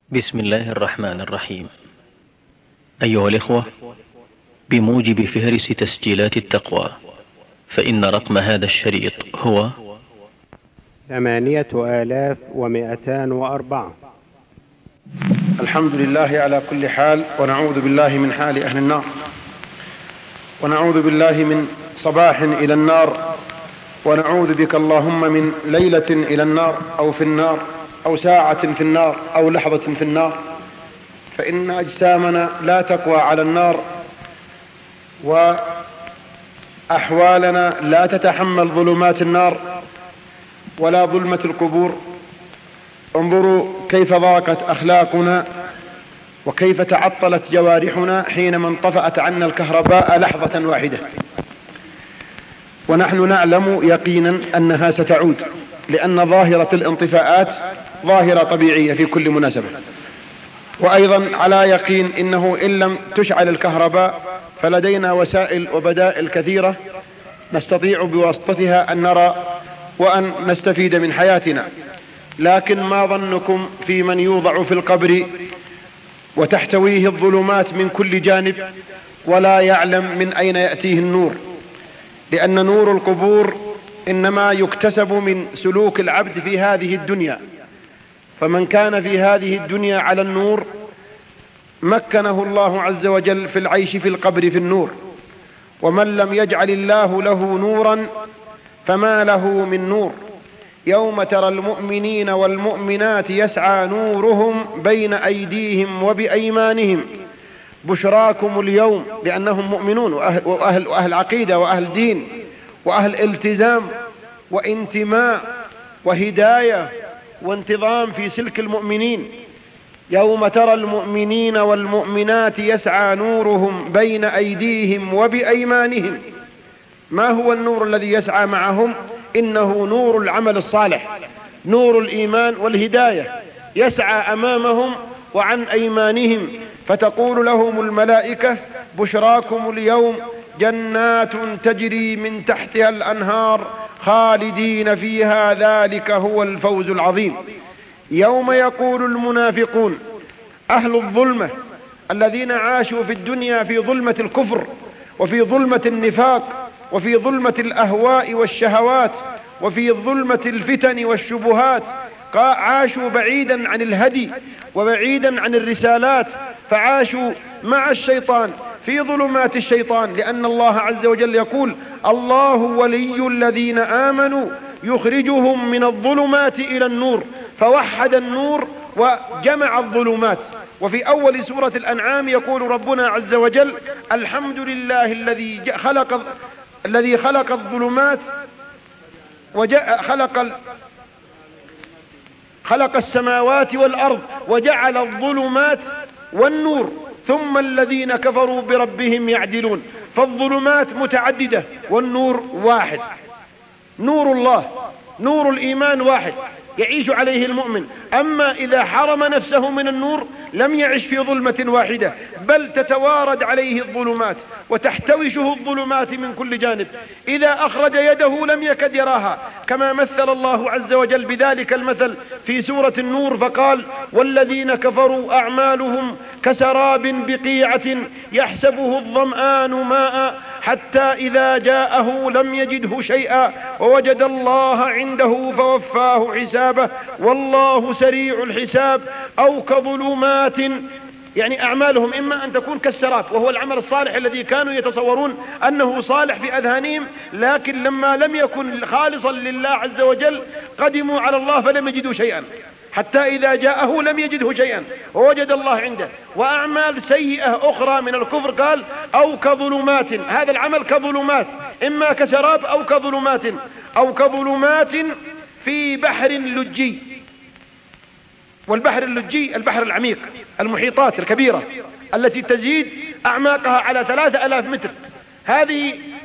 بسم الله الرحمن الرحيم. أيها الإخوة، بموجب فهرس تسجيلات التقوى، فإن رقم هذا الشريط هو 8204. الحمد لله على كل حال، ونعوذ بالله من حال أهل النار، ونعوذ بالله من صباح إلى النار، ونعوذ بك اللهم من ليلة إلى النار أو في النار أو ساعة في النار أو لحظة في النار، فإن أجسامنا لا تقوى على النار، وأحوالنا لا تتحمل ظلمات النار ولا ظلمة القبور. انظروا كيف ضاقت أخلاقنا وكيف تعطلت جوارحنا حينما انطفأت عنا الكهرباء لحظة واحدة، ونحن نعلم يقينا أنها ستعود، لأن ظاهرة الانطفاءات ظاهرة طبيعية في كل مناسبة. وأيضا على يقين إنه إن لم تشعل الكهرباء فلدينا وسائل وبدائل كثيرة نستطيع بواسطتها أن نرى وأن نستفيد من حياتنا. لكن ما ظنكم في من يوضع في القبر وتحتويه الظلمات من كل جانب ولا يعلم من أين يأتيه النور؟ لأن نور القبور إنما يكتسب من سلوك العبد في هذه الدنيا، فمن كان في هذه الدنيا على النور مكنه الله عز وجل في العيش في القبر في النور، ومن لم يجعل الله له نورا فما له من نور. يوم ترى المؤمنين والمؤمنات يسعى نورهم بين أيديهم وبأيمانهم بشراكم اليوم، لأنهم مؤمنون وأهل عقيدة وأهل دين وأهل التزام وانتماء وهداية وانتظام في سلك المؤمنين. يوم ترى المؤمنين والمؤمنات يسعى نورهم بين أيديهم وبأيمانهم. ما هو النور الذي يسعى معهم؟ إنه نور العمل الصالح، نور الإيمان والهداية، يسعى أمامهم وعن أيمانهم، فتقول لهم الملائكة بشراكم اليوم جنات تجري من تحتها الأنهار خالدين فيها ذلك هو الفوز العظيم. يوم يقول المنافقون أهل الظلمة الذين عاشوا في الدنيا في ظلمة الكفر وفي ظلمة النفاق وفي ظلمة الأهواء والشهوات وفي ظلمة الفتن والشبهات، عاشوا بعيدا عن الهدي وبعيدا عن الرسالات، فعاشوا مع الشيطان في ظلمات الشيطان، لأن الله عز وجل يقول الله ولي الذين آمنوا يخرجهم من الظلمات إلى النور، فوحد النور وجمع الظلمات. وفي أول سورة الأنعام يقول ربنا عز وجل الحمد لله الذي خلق الظلمات خلق السماوات والأرض وجعل الظلمات والنور ثم الذين كفروا بربهم يعدلون. فالظلمات متعددة والنور واحد، نور الله نور الإيمان واحد يعيش عليه المؤمن. أما إذا حرم نفسه من النور لم يعش في ظلمة واحدة، بل تتوارد عليه الظلمات وتحتوشه الظلمات من كل جانب. إذا أخرج يده لم يكد يراها، كما مثل الله عز وجل بذلك المثل في سورة النور فقال والذين كفروا أعمالهم كسراب بقيعة يحسبه الظمآن ماء حتى إذا جاءه لم يجده شيئا ووجد الله عنده فوفاه حسابه والله سريع الحساب. أو كظلمات، يعني أعمالهم إما أن تكون كالسراب وهو العمل الصالح الذي كانوا يتصورون أنه صالح في أذهانهم، لكن لما لم يكن خالصا لله عز وجل قدموا على الله فلم يجدوا شيئا، حتى إذا جاءه لم يجده شيئا ووجد الله عنده. وأعمال سيئة أخرى من الكفر قال أو كظلمات، هذا العمل كظلمات، إما كسراب أو كظلمات في بحر لجي. والبحر اللجي البحر العميق، المحيطات الكبيرة التي تزيد أعماقها على 3000 متر، هذه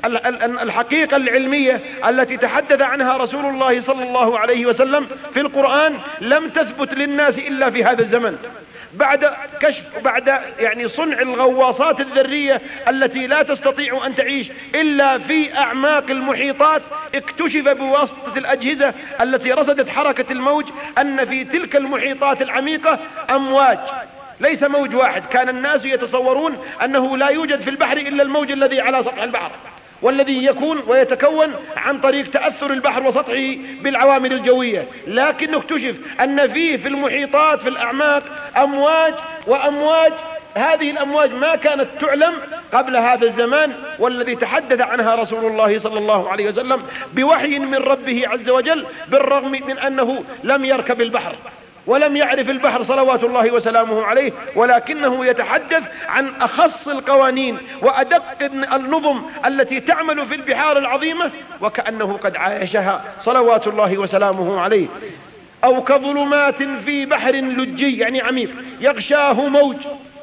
الحقيقة العلمية التي تحدث عنها رسول الله صلى الله عليه وسلم في القرآن لم تثبت للناس إلا في هذا الزمن، بعد كشف بعد صنع الغواصات الذرية التي لا تستطيع أن تعيش إلا في أعماق المحيطات. اكتشف بواسطة الأجهزة التي رصدت حركة الموج أن في تلك المحيطات العميقة أمواج، ليس موج واحد. كان الناس يتصورون أنه لا يوجد في البحر إلا الموج الذي على سطح البحر، والذي يكون ويتكون عن طريق تأثر البحر وسطحه بالعوامل الجوية، لكن اكتشف أن فيه في المحيطات في الأعماق أمواج وأمواج. هذه الأمواج ما كانت تعلم قبل هذا الزمان، والذي تحدث عنها رسول الله صلى الله عليه وسلم بوحي من ربه عز وجل، بالرغم من أنه لم يركب البحر ولم يعرف البحر صلوات الله وسلامه عليه، ولكنه يتحدث عن أخص القوانين وأدق النظم التي تعمل في البحار العظيمة، وكأنه قد عايشها صلوات الله وسلامه عليه. أو كظلمات في بحر لجي عميق يغشاه موج،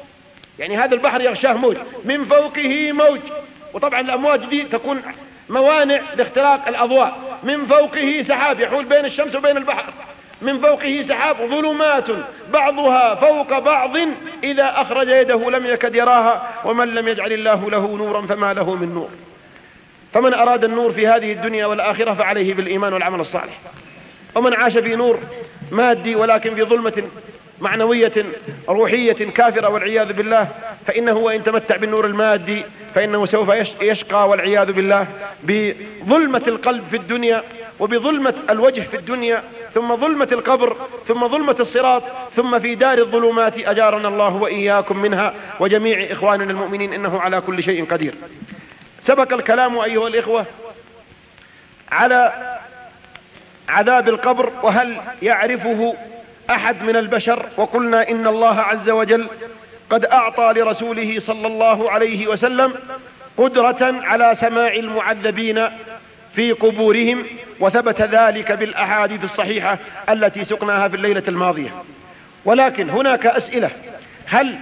هذا البحر يغشاه موج، من فوقه موج. وطبعا الأمواج دي تكون موانع لاختراق الأضواء. من فوقه سحاب يحول بين الشمس وبين البحر، من فوقه سحاب، ظلمات بعضها فوق بعض إذا أخرج يده لم يكد يراها، ومن لم يجعل الله له نورا فما له من نور. فمن أراد النور في هذه الدنيا والآخرة فعليه بالإيمان والعمل الصالح. ومن عاش في نور مادي ولكن في ظلمة معنوية روحية كافرة والعياذ بالله، فإنه وإن تمتع بالنور المادي فإنه سوف يشقى والعياذ بالله بظلمة القلب في الدنيا، وبظلمة الوجه في الدنيا، ثم ظلمة القبر، ثم ظلمة الصراط، ثم في دار الظلمات أجارنا الله وإياكم منها وجميع إخواننا المؤمنين، إنه على كل شيء قدير. سبق الكلام أيها الإخوة على عذاب القبر وهل يعرفه أحد من البشر، وقلنا إن الله عز وجل قد أعطى لرسوله صلى الله عليه وسلم قدرة على سماع المعذبين في قبورهم، وثبت ذلك بالأحاديث الصحيحة التي سقناها في الليلة الماضية. ولكن هناك أسئلة: هل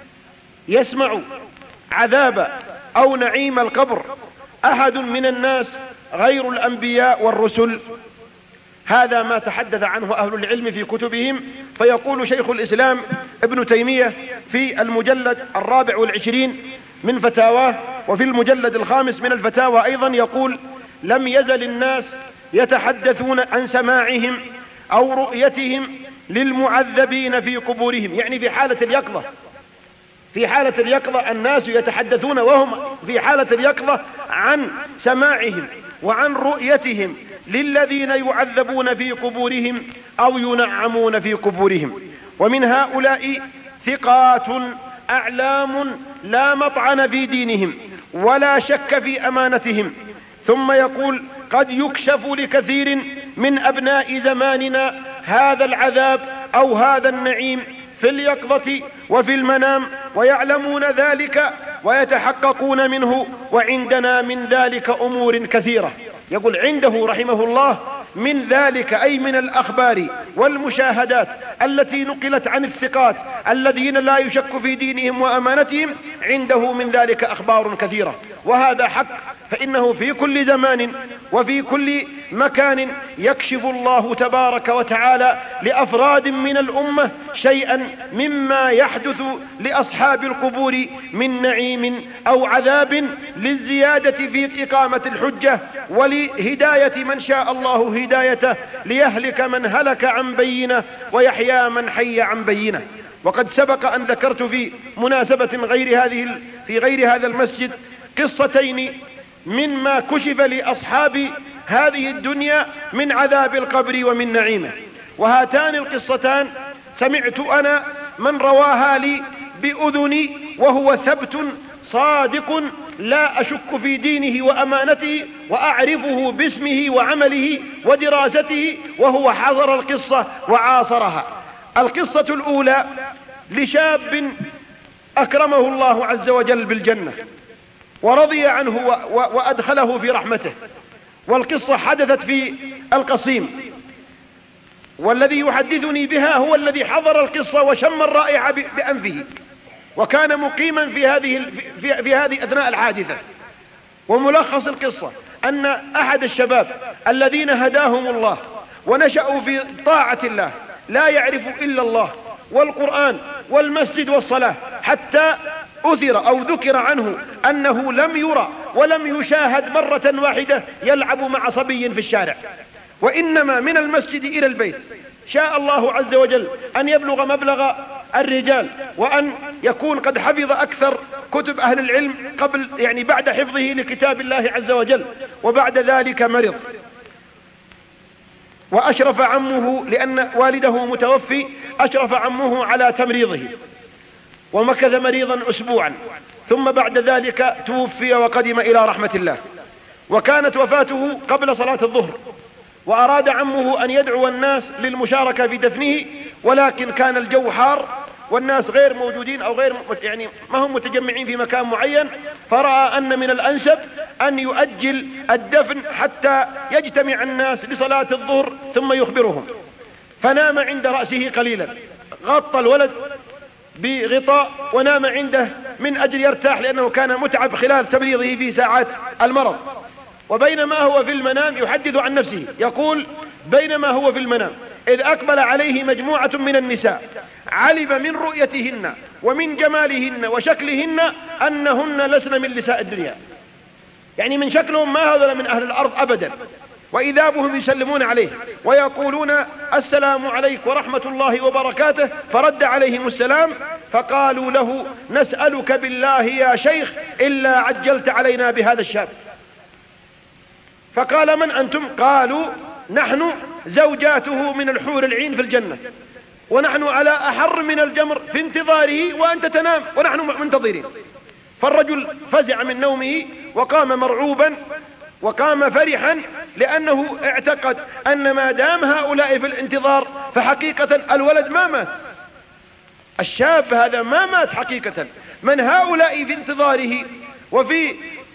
يسمع عذاب أو نعيم القبر أحد من الناس غير الأنبياء والرسل؟ هذا ما تحدث عنه أهل العلم في كتبهم. فيقول شيخ الإسلام ابن تيمية في المجلد 24 من فتاواه، وفي المجلد 5 من الفتاوى أيضا، يقول: لم يزل الناس يتحدثون عن سماعهم أو رؤيتهم للمعذبين في قبورهم، في حالة اليقظة. في حالة اليقظة الناس يتحدثون وهم في حالة اليقظة عن سماعهم وعن رؤيتهم للذين يعذبون في قبورهم أو ينعمون في قبورهم. ومن هؤلاء ثقات أعلام لا مطعن في دينهم ولا شك في أمانتهم. ثم يقول: قد يكشف لكثير من أبناء زماننا هذا العذاب أو هذا النعيم في اليقظة وفي المنام، ويعلمون ذلك ويتحققون منه، وعندنا من ذلك أمور كثيرة. يقول عنده رحمه الله من ذلك، أي من الأخبار والمشاهدات التي نقلت عن الثقات الذين لا يشك في دينهم وأمانتهم، عنده من ذلك أخبار كثيرة. وهذا حق، فإنه في كل زمان وفي كل مكان يكشف الله تبارك وتعالى لأفراد من الأمة شيئا مما يحدث لأصحاب القبور من نعيم أو عذاب، للزيادة في إقامة الحجة ولهداية من شاء الله هدايته، ليهلك من هلك عن بينه ويحيى من حي عن بينه. وقد سبق أن ذكرت في مناسبة في غير هذا المسجد قصتين مما كشف لأصحاب هذه الدنيا من عذاب القبر ومن نعيمه. وهاتان القصتان سمعت أنا من رواها لي بأذني، وهو ثبت صادق لا أشك في دينه وأمانته، وأعرفه باسمه وعمله ودراسته، وهو حضر القصة وعاصرها. القصة الأولى لشاب أكرمه الله عز وجل بالجنة ورضي عنه وأدخله في رحمته. والقصة حدثت في القصيم، والذي يحدثني بها هو الذي حضر القصة وشم الرائحة بأنفه، وكان مقيما في هذه أثناء الحادثة. وملخص القصة أن أحد الشباب الذين هداهم الله ونشأوا في طاعة الله لا يعرف إلا الله والقرآن والمسجد والصلاة، حتى أثر أو ذكر عنه أنه لم يرى ولم يشاهد مرة واحدة يلعب مع صبي في الشارع، وإنما من المسجد إلى البيت. شاء الله عز وجل أن يبلغ مبلغ الرجال، وأن يكون قد حفظ أكثر كتب أهل العلم قبل بعد حفظه لكتاب الله عز وجل، وبعد ذلك مرض وأشرف عمه، لأن والده متوفي، أشرف عمه على تمريضه ومكث مريضا أسبوعا، ثم بعد ذلك توفي وقدم إلى رحمة الله. وكانت وفاته قبل صلاة الظهر، وأراد عمه أن يدعو الناس للمشاركة في دفنه، ولكن كان الجو حار والناس غير موجودين أو غير ما هم متجمعين في مكان معين، فرأى أن من الأنسب أن يؤجل الدفن حتى يجتمع الناس لصلاة الظهر ثم يخبرهم. فنام عند رأسه قليلا، غطى الولد بغطاء ونام عنده من أجل يرتاح، لأنه كان متعب خلال تمريضه في ساعات المرض. وبينما هو في المنام يحدث عن نفسه، يقول: بينما هو في المنام إذ أقبل عليه مجموعة من النساء، علم من رؤيتهن ومن جمالهن وشكلهن أنهن لسن من نساء الدنيا، من شكلهم ما هذا من أهل الأرض أبدا. وإذا بهم يسلمون عليه ويقولون: السلام عليك ورحمة الله وبركاته، فرد عليهم السلام، فقالوا له: نسألك بالله يا شيخ إلا عجلت علينا بهذا الشاب. فقال: من أنتم؟ قالوا: نحن زوجاته من الحور العين في الجنة، ونحن على أحر من الجمر في انتظاره، وأنت تنام ونحن منتظرين. فالرجل فزع من نومه وقام مرعوبا وقام فرحا، لأنه اعتقد أن ما دام هؤلاء في الانتظار فحقيقة الولد ما مات، الشاب هذا ما مات حقيقة. من هؤلاء في انتظاره وفي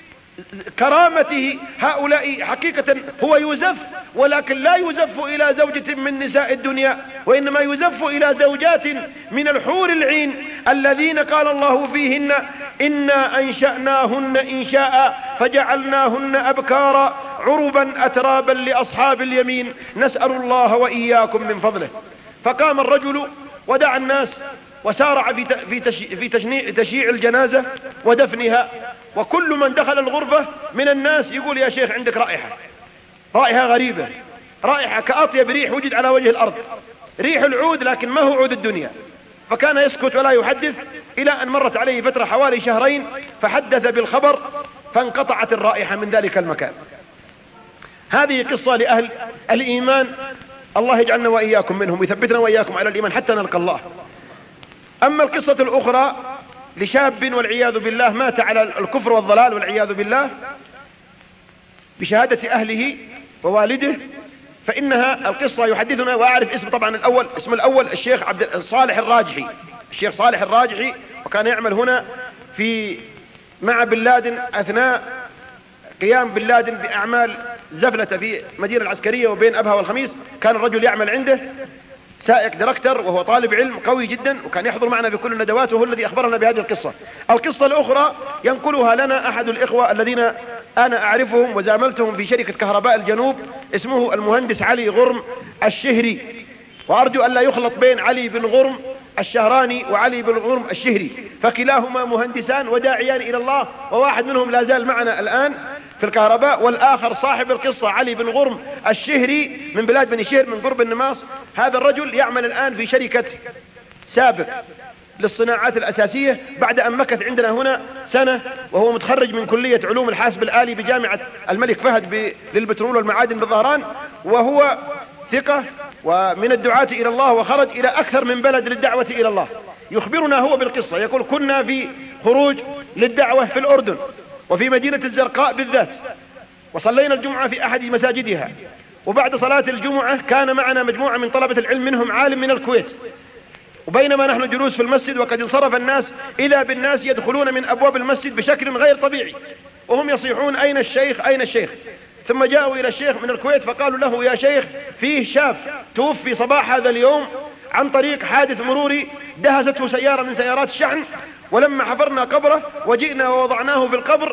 كرامته، هؤلاء حقيقة هو يزف، ولكن لا يزف إلى زوجة من نساء الدنيا، وإنما يزف إلى زوجات من الحور العين الذين قال الله فيهن: إنا أنشأناهن إنشاء فجعلناهن أبكارا عربا أترابا لأصحاب اليمين نسأل الله وإياكم من فضله. فقام الرجل ودعا الناس وسارع في تشييع الجنازة ودفنها، وكل من دخل الغرفة من الناس يقول: يا شيخ عندك رائحة غريبة، رائحة كأطيب ريح وجد على وجه الأرض، ريح العود، لكن ما هو عود الدنيا. فكان يسكت ولا يحدث، إلى أن مرت عليه فترة حوالي شهرين، فحدث بالخبر فانقطعت الرائحة من ذلك المكان. هذه قصة لأهل الإيمان، الله يجعلنا وإياكم منهم ويثبتنا وإياكم على الإيمان حتى نلقى الله. أما القصة الأخرى لشاب والعياذ بالله مات على الكفر والضلال والعياذ بالله بشهادة أهله ووالده، فإنها القصة يحدثنا، وأعرف اسم طبعا اسم الأول الشيخ صالح الراجحي، الشيخ صالح الراجحي، وكان يعمل هنا مع بن لادن أثناء قيام بن لادن بأعمال زفلة في مدينة العسكرية وبين أبها والخميس. كان الرجل يعمل عنده سائق دركتر، وهو طالب علم قوي جدا، وكان يحضر معنا في كل الندوات، وهو الذي أخبرنا بهذه القصة. القصة الأخرى ينقلها لنا أحد الإخوة الذين أنا أعرفهم وزاملتهم في شركة كهرباء الجنوب، اسمه المهندس علي غرم الشهري، وأرجو أن لا يخلط بين علي بن غرم الشهراني وعلي بن غرم الشهري، فكلاهما مهندسان وداعيان إلى الله، وواحد منهم لا زال معنا الآن في الكهرباء، والآخر صاحب القصة علي بن غرم الشهري من بلاد بني شهر من قرب النماص. هذا الرجل يعمل الآن في شركة سابق للصناعات الأساسية، بعد أن مكث عندنا هنا سنة، وهو متخرج من كلية علوم الحاسب الآلي بجامعة الملك فهد للبترول والمعادن بالظهران، وهو ثقة ومن الدعاة إلى الله، وخرج إلى أكثر من بلد للدعوة إلى الله. يخبرنا هو بالقصة، يقول: كنا في خروج للدعوة في الأردن وفي مدينة الزرقاء بالذات، وصلينا الجمعة في أحد مساجدها، وبعد صلاة الجمعة كان معنا مجموعة من طلبة العلم منهم عالم من الكويت، وبينما نحن جلوس في المسجد وقد انصرف الناس، إذا بالناس يدخلون من أبواب المسجد بشكل غير طبيعي، وهم يصيحون: أين الشيخ أين الشيخ؟ ثم جاءوا إلى الشيخ من الكويت فقالوا له: يا شيخ، فيه شاب توفي صباح هذا اليوم عن طريق حادث مروري دهسته سيارة من سيارات الشحن، ولما حفرنا قبره وجئنا ووضعناه في القبر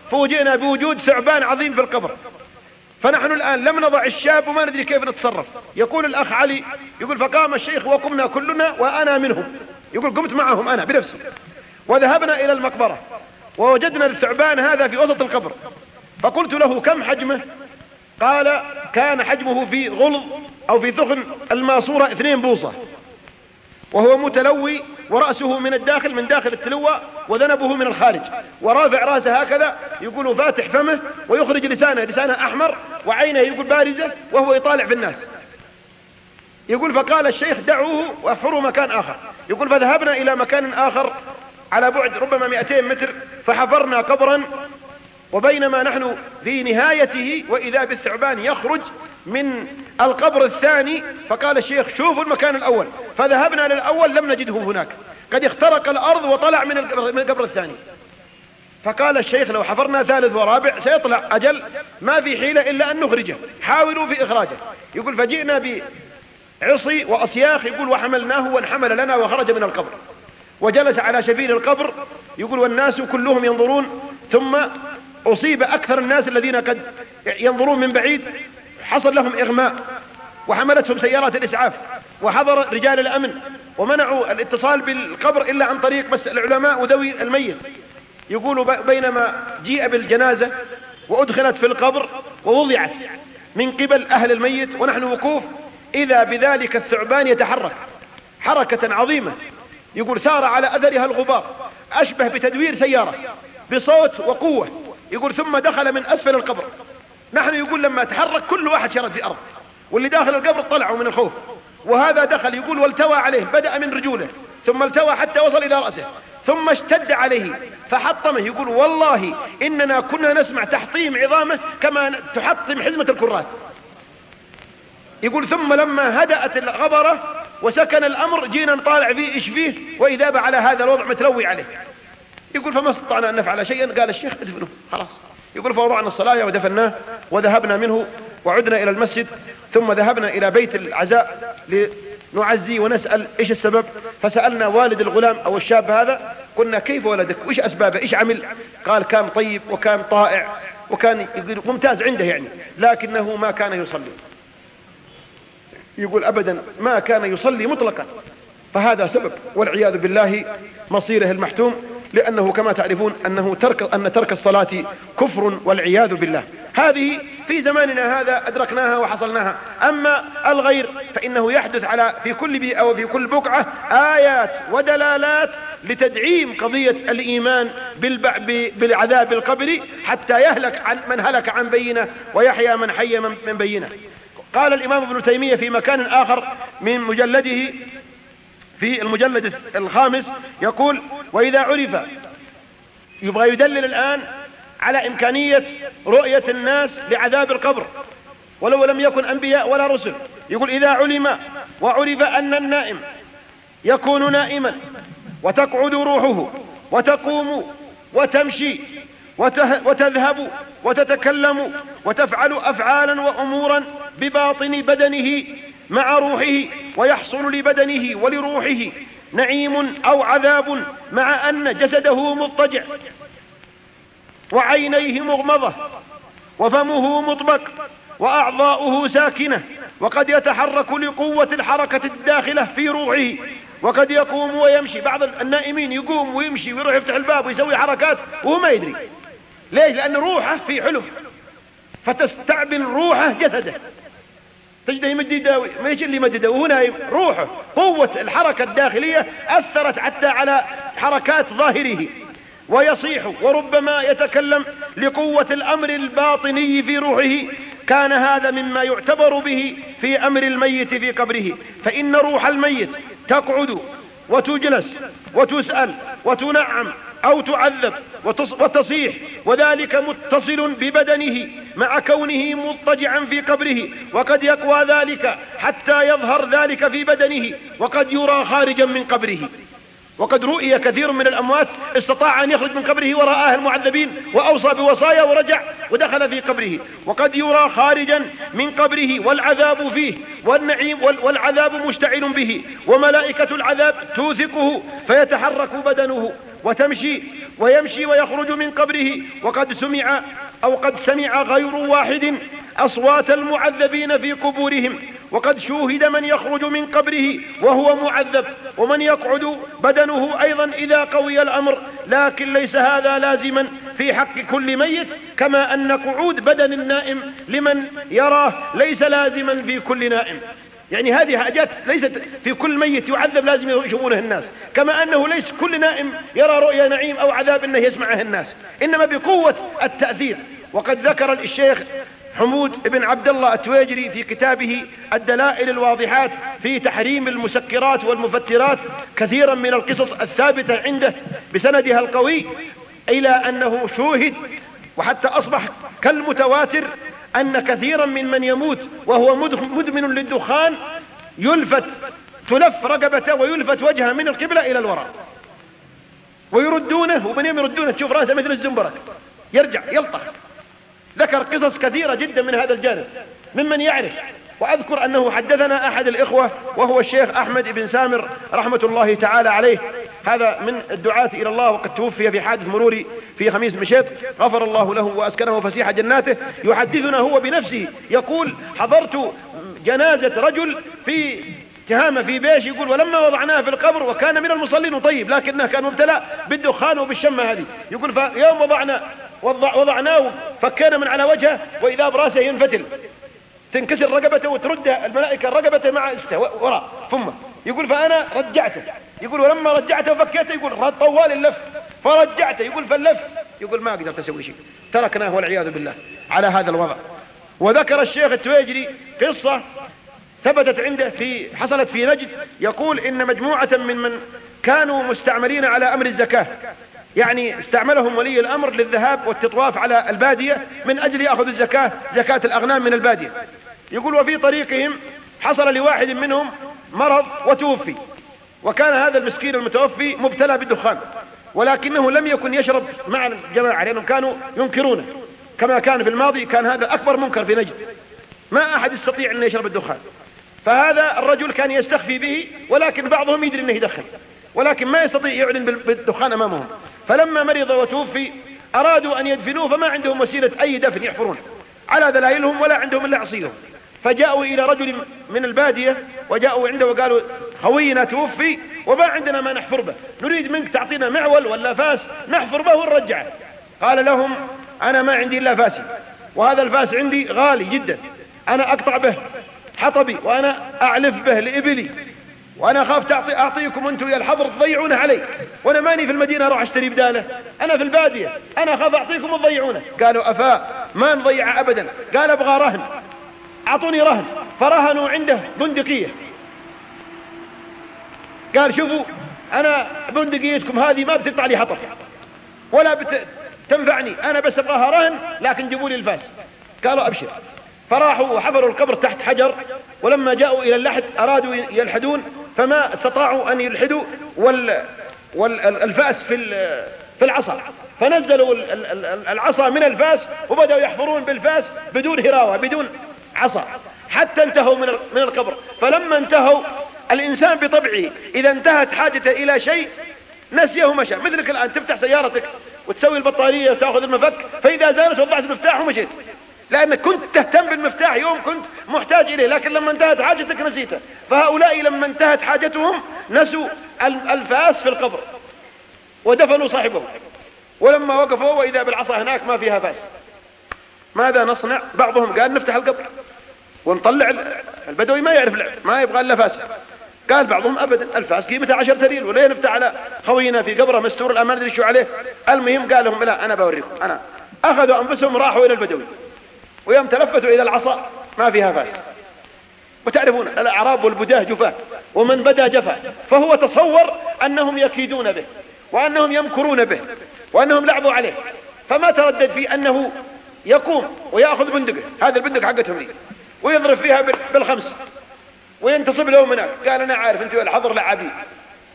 فوجئنا بوجود ثعبان عظيم في القبر، فنحن الآن لم نضع الشاب وما ندري كيف نتصرف. يقول الأخ علي، يقول فقام الشيخ وقمنا كلنا وأنا منهم، يقول قمت معهم أنا بنفسي، وذهبنا إلى المقبرة ووجدنا الثعبان هذا في وسط القبر، فقلت له كم حجمه؟ قال كان حجمه في غلظ أو في ثخن الماسورة 2 بوصة، وهو متلوي ورأسه من الداخل من داخل التلوة وذنبه من الخارج، ورافع رأسه هكذا، يقول فاتح فمه ويخرج لسانه أحمر وعينه يقول بارزة وهو يطالع في الناس. يقول فقال الشيخ دعوه واحفروا مكان آخر. يقول فذهبنا إلى مكان آخر على بعد ربما 200 متر فحفرنا قبرا، وبينما نحن في نهايته وإذا بالثعبان يخرج من القبر الثاني، فقال الشيخ شوفوا المكان الأول، فذهبنا للأول لم نجده هناك، قد اخترق الأرض وطلع من القبر الثاني. فقال الشيخ لو حفرنا 3 ورابع سيطلع أجل، ما في حيلة إلا أن نخرجه، حاولوا في إخراجه. يقول فجئنا بعصي وأصياخ، يقول وحملناه وانحمل لنا وخرج من القبر وجلس على شفير القبر، يقول والناس كلهم ينظرون، ثم أصيب أكثر الناس الذين قد ينظرون من بعيد حصل لهم إغماء، وحملتهم سيارات الإسعاف وحضر رجال الأمن ومنعوا الاتصال بالقبر إلا عن طريق بس العلماء وذوي الميت. يقول بينما جيء بالجنازة وأدخلت في القبر ووضعت من قبل أهل الميت ونحن وقوف، إذا بذلك الثعبان يتحرك حركة عظيمة، يقول سار على أثرها الغبار أشبه بتدوير سيارة بصوت وقوة. يقول ثم دخل من أسفل القبر، نحن يقول لما تحرك كل واحد شرد في أرض، واللي داخل القبر طلعوا من الخوف، وهذا دخل يقول والتوى عليه، بدأ من رجوله ثم التوى حتى وصل إلى رأسه، ثم اشتد عليه فحطمه. يقول والله إننا كنا نسمع تحطيم عظامه كما تحطم حزمة الكرات. يقول ثم لما هدأت الغبرة وسكن الأمر جينا نطالع فيه إيش فيه، وإذا على هذا الوضع متلوي عليه. يقول فما استطعنا أن نفعل شيئا، قال الشيخ ادفنه خلاص. يقول فوضعنا الصلاة ودفناه وذهبنا منه وعدنا إلى المسجد، ثم ذهبنا إلى بيت العزاء لنعزي ونسأل إيش السبب. فسألنا والد الغلام أو الشاب هذا، قلنا كيف ولدك وإيش أسبابه إيش عمل؟ قال كان طيب وكان طائع وكان ممتاز عنده يعني، لكنه ما كان يصلي. يقول أبدا ما كان يصلي مطلقا، فهذا سبب والعياذ بالله مصيره المحتوم، لأنه كما تعرفون أن ترك الصلاة كفر والعياذ بالله. هذه في زماننا هذا أدركناها وحصلناها. أما الغير فإنه يحدث في كل بيئة وفي كل بقعة آيات ودلالات لتدعيم قضية الإيمان بالعذاب القبري، حتى يهلك من هلك عن بينه ويحيى من حي من بينه. قال الإمام ابن تيمية في مكان آخر من مجلده في المجلد 5 يقول وإذا عرف، يبغى يدلل الآن على إمكانية رؤية الناس لعذاب القبر ولو لم يكن أنبياء ولا رسل. يقول إذا علم وعرف أن النائم يكون نائما وتقعد روحه وتقوم وتمشي وتذهب وتتكلم وتفعل أفعالا وأمورا بباطن بدنه مع روحه، ويحصل لبدنه ولروحه نعيم أو عذاب، مع أن جسده مضطجع وعينيه مغمضة وفمه مطبق وأعضاؤه ساكنة، وقد يتحرك لقوة الحركة الداخلة في روحه، وقد يقوم ويمشي. بعض النائمين يقوم ويمشي ويروح يفتح الباب ويسوي حركات وهو ما يدري ليش، لأن روحه في حلم، فتستعبن روحه جسده، تجده يمد يداوي ما يجي اللي يمدده وهو نايم. روحه قوة الحركة الداخلية أثرت حتى على حركات ظاهره، ويصيح وربما يتكلم لقوة الأمر الباطني في روحه. كان هذا مما يعتبر به في أمر الميت في قبره، فإن روح الميت تقعد وتجلس وتسأل وتنعم أو تعذب وتصيح، وذلك متصل ببدنه مع كونه مضطجعا في قبره، وقد يقوى ذلك حتى يظهر ذلك في بدنه، وقد يرى خارجا من قبره. وقد رؤي كثير من الأموات استطاع أن يخرج من قبره ورآه المعذبين وأوصى بوصايا ورجع ودخل في قبره. وقد يرى خارجا من قبره والعذاب فيه والنعيم والعذاب مشتعل به، وملائكة العذاب توثقه فيتحرك بدنه ويمشي ويخرج من قبره. وقد سمع غير واحد أصوات المعذبين في قبورهم، وقد شوهد من يخرج من قبره وهو معذب، ومن يقعد بدنه أيضا إذا قوي الأمر. لكن ليس هذا لازما في حق كل ميت، كما أن قعود بدن النائم لمن يراه ليس لازما في كل نائم. يعني هذه حاجات ليست في كل ميت يعذب لازم يشوفونه الناس، كما أنه ليس كل نائم يرى رؤيا نعيم أو عذاب أنه يسمعه الناس، إنما بقوة التأثير. وقد ذكر الشيخ حمود بن عبد الله التويجري في كتابه الدلائل الواضحات في تحريم المسكرات والمفترات كثيرا من القصص الثابتة عنده بسندها القوي، إلى أنه شوهد وحتى أصبح كالمتواتر أن كثيرا من يموت وهو مدمن للدخان تلف رقبته ويلفت وجهه من القبلة إلى الوراء ويردونه، ومن يوم يردونه تشوف رأسه مثل الزنبرك يرجع يلطخ. ذكر قصص كثيرة جدا من هذا الجانب ممن يعرف. وأذكر أنه حدثنا أحد الإخوة وهو الشيخ أحمد بن سامر رحمة الله تعالى عليه، هذا من الدعاة إلى الله، وقد توفي في حادث مروري في خميس مشيط، غفر الله له وأسكنه فسيح جناته. يحدثنا هو بنفسه يقول: حضرت جنازة رجل في تهامة في بيش، يقول: ولما وضعناه في القبر وكان من المصلين طيب، لكنه كان مبتلى بالدخان وبالشمة هذه، يقول: فيوم وضعناه فكينا من على وجهه وإذا براسه ينفتل، تنكسر رقبته وترد الملائكة الرقبة مع وراء فمه. يقول: فأنا رجعته، يقول: ولما رجعته وفكيته، يقول: طوال اللف فرجعته، يقول: فاللف، يقول: ما قدرت أسوي شيء، تركناه والعياذ بالله على هذا الوضع. وذكر الشيخ التويجري قصة ثبتت عنده حصلت في نجد، يقول: إن مجموعة من كانوا مستعملين على أمر الزكاة، يعني استعملهم ولي الأمر للذهاب والتطواف على البادية من أجل يأخذ الزكاة، زكاة الأغنام من البادية. يقول: وفي طريقهم حصل لواحد منهم مرض وتوفي، وكان هذا المسكين المتوفي مبتلى بالدخان، ولكنه لم يكن يشرب مع الجماعة لأنهم كانوا ينكرونه، كما كان في الماضي، كان هذا أكبر منكر في نجد، ما أحد يستطيع أن يشرب الدخان. فهذا الرجل كان يستخفي به، ولكن بعضهم يدري أنه يدخن، ولكن ما يستطيع يعلن بالدخان أمامهم. فلما مرض وتوفي أرادوا أن يدفنوه، فما عندهم وسيلة أي دفن يحفرون على دلائلهم ولا عندهم إلا عصيهم. فجاءوا إلى رجل من البادية وجاءوا عنده وقالوا: خوينا توفي وما عندنا ما نحفر به، نريد منك تعطينا معول ولا فاس نحفر به ونرجعه. قال لهم: أنا ما عندي إلا فاسي، وهذا الفاس عندي غالي جدا، أنا أقطع به حطبي وأنا أعلف به لإبلي، وأنا خاف أعطيكم أنتم يا الحضر تضيعونه علي، وأنا ماني في المدينة أروح أشتري بداله، أنا في البادية، أنا خاف أعطيكم تضيعونه. قالوا: أفا ما نضيع أبدا. قال: أبغى رهن، أعطوني رهن. فرهنوا عنده بندقية. قال: شوفوا، أنا بندقيتكم هذه ما بتقطع لي حطب ولا تنفعني، أنا بس أبغاها رهن، لكن جيبوا لي الفاس. قالوا: أبشر. فراحوا وحفروا القبر تحت حجر، ولما جاءوا إلى اللحد أرادوا يلحدون فما استطاعوا أن يلحدوا، والفاس في العصا، فنزلوا العصا من الفاس وبدأوا يحفرون بالفاس بدون هراوة بدون عصا حتى انتهوا من القبر. فلما انتهوا، الإنسان بطبعه إذا انتهت حاجته إلى شيء نسيه مشى. مثلك الآن تفتح سيارتك وتسوي البطارية وتأخذ المفك، فإذا زالت وضعت المفتاح ومشيت، لأنك كنت تهتم بالمفتاح يوم كنت محتاج إليه، لكن لما انتهت حاجتك نسيته. فهؤلاء لما انتهت حاجتهم نسوا الفاس في القبر ودفنوا صاحبه، ولما وقفوا وإذا بالعصا هناك ما فيها فاس. ماذا نصنع؟ بعضهم قال: نفتح القبر ونطلع البدوي ما يعرف ما يبغى إلا فاس. قال بعضهم: أبدا، الفاس قيمتها 10 ريال، ولا نفتح على خوينا في قبره مستور الأمان ندري شو عليه. المهم قال لهم: لا، أنا بوريكم. أنا أخذوا أنفسهم راحوا إلى البدوي، ويوم تلفتوا إلى العصا ما فيها فاس. وتعرفون الأعراب والبداه جفاة، ومن بدا جفا، فهو تصور أنهم يكيدون به وأنهم يمكرون به وأنهم لعبوا عليه، فما تردد في أنه يقوم ويأخذ بندقه، هذا البندق حقتهم لي، ويضرب فيها بالخمس وينتصب لهم هناك. قال: أنا عارف أنتوا الحضر لعابين،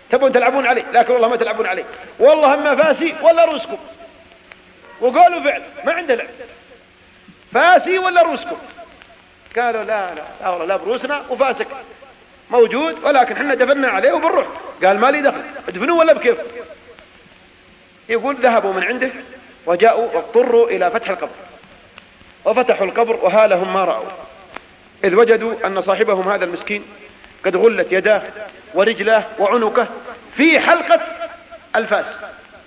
تبون تلعبون عليه، لكن والله ما تلعبون عليه، والله اما فاسي ولا روسكم. وقالوا فعل ما عنده لعب، فاسي ولا روسكم. قالوا لا لا لا والله لا بروسنا وفاسك موجود، ولكن احنا دفنا عليه وبنروح. قال ما لي دخل، ادفنوه ولا بكيف. يقول ذهبوا من عنده وجاءوا واضطروا الى فتح القبر، وفتحوا القبر وهالهم ما رأوا، اذ وجدوا ان صاحبهم هذا المسكين قد غلت يداه ورجلاه وعنقه في حلقة الفاس،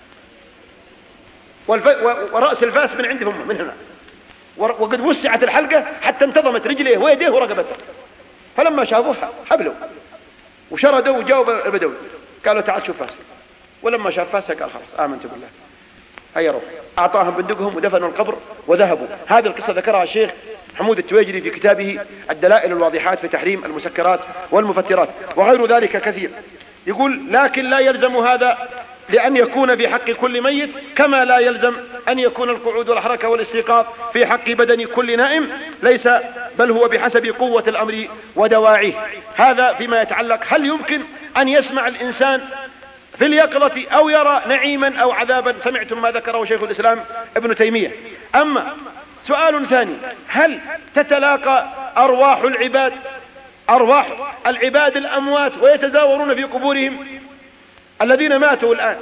ورأس الفاس من عندهم من هنا، وقد وسعت الحلقة حتى انتظمت رجليه ويديه ورقبته. فلما شافوه حبلوا وشردوا وجاوب البدوي، قالوا تعال شوف فاسك. ولما شاف فاسك قال خلاص آمنت بالله، هيا روح. أعطاهم بندقهم ودفنوا القبر وذهبوا. هذه القصة ذكرها الشيخ حمود التويجري في كتابه الدلائل الواضحات في تحريم المسكرات والمفترات وغير ذلك كثير. يقول لكن لا يلزم هذا لأن يكون في حق كل ميت، كما لا يلزم أن يكون القعود والحركة والاستيقاظ في حق بدن كل نائم، ليس بل هو بحسب قوة الأمر ودواعيه. هذا فيما يتعلق هل يمكن أن يسمع الإنسان في اليقظة أو يرى نعيما أو عذابا. سمعتم ما ذكره شيخ الإسلام ابن تيمية. أما سؤال ثاني، هل تتلاقى أرواح العباد الأموات ويتزاورون في قبورهم؟ الذين ماتوا الآن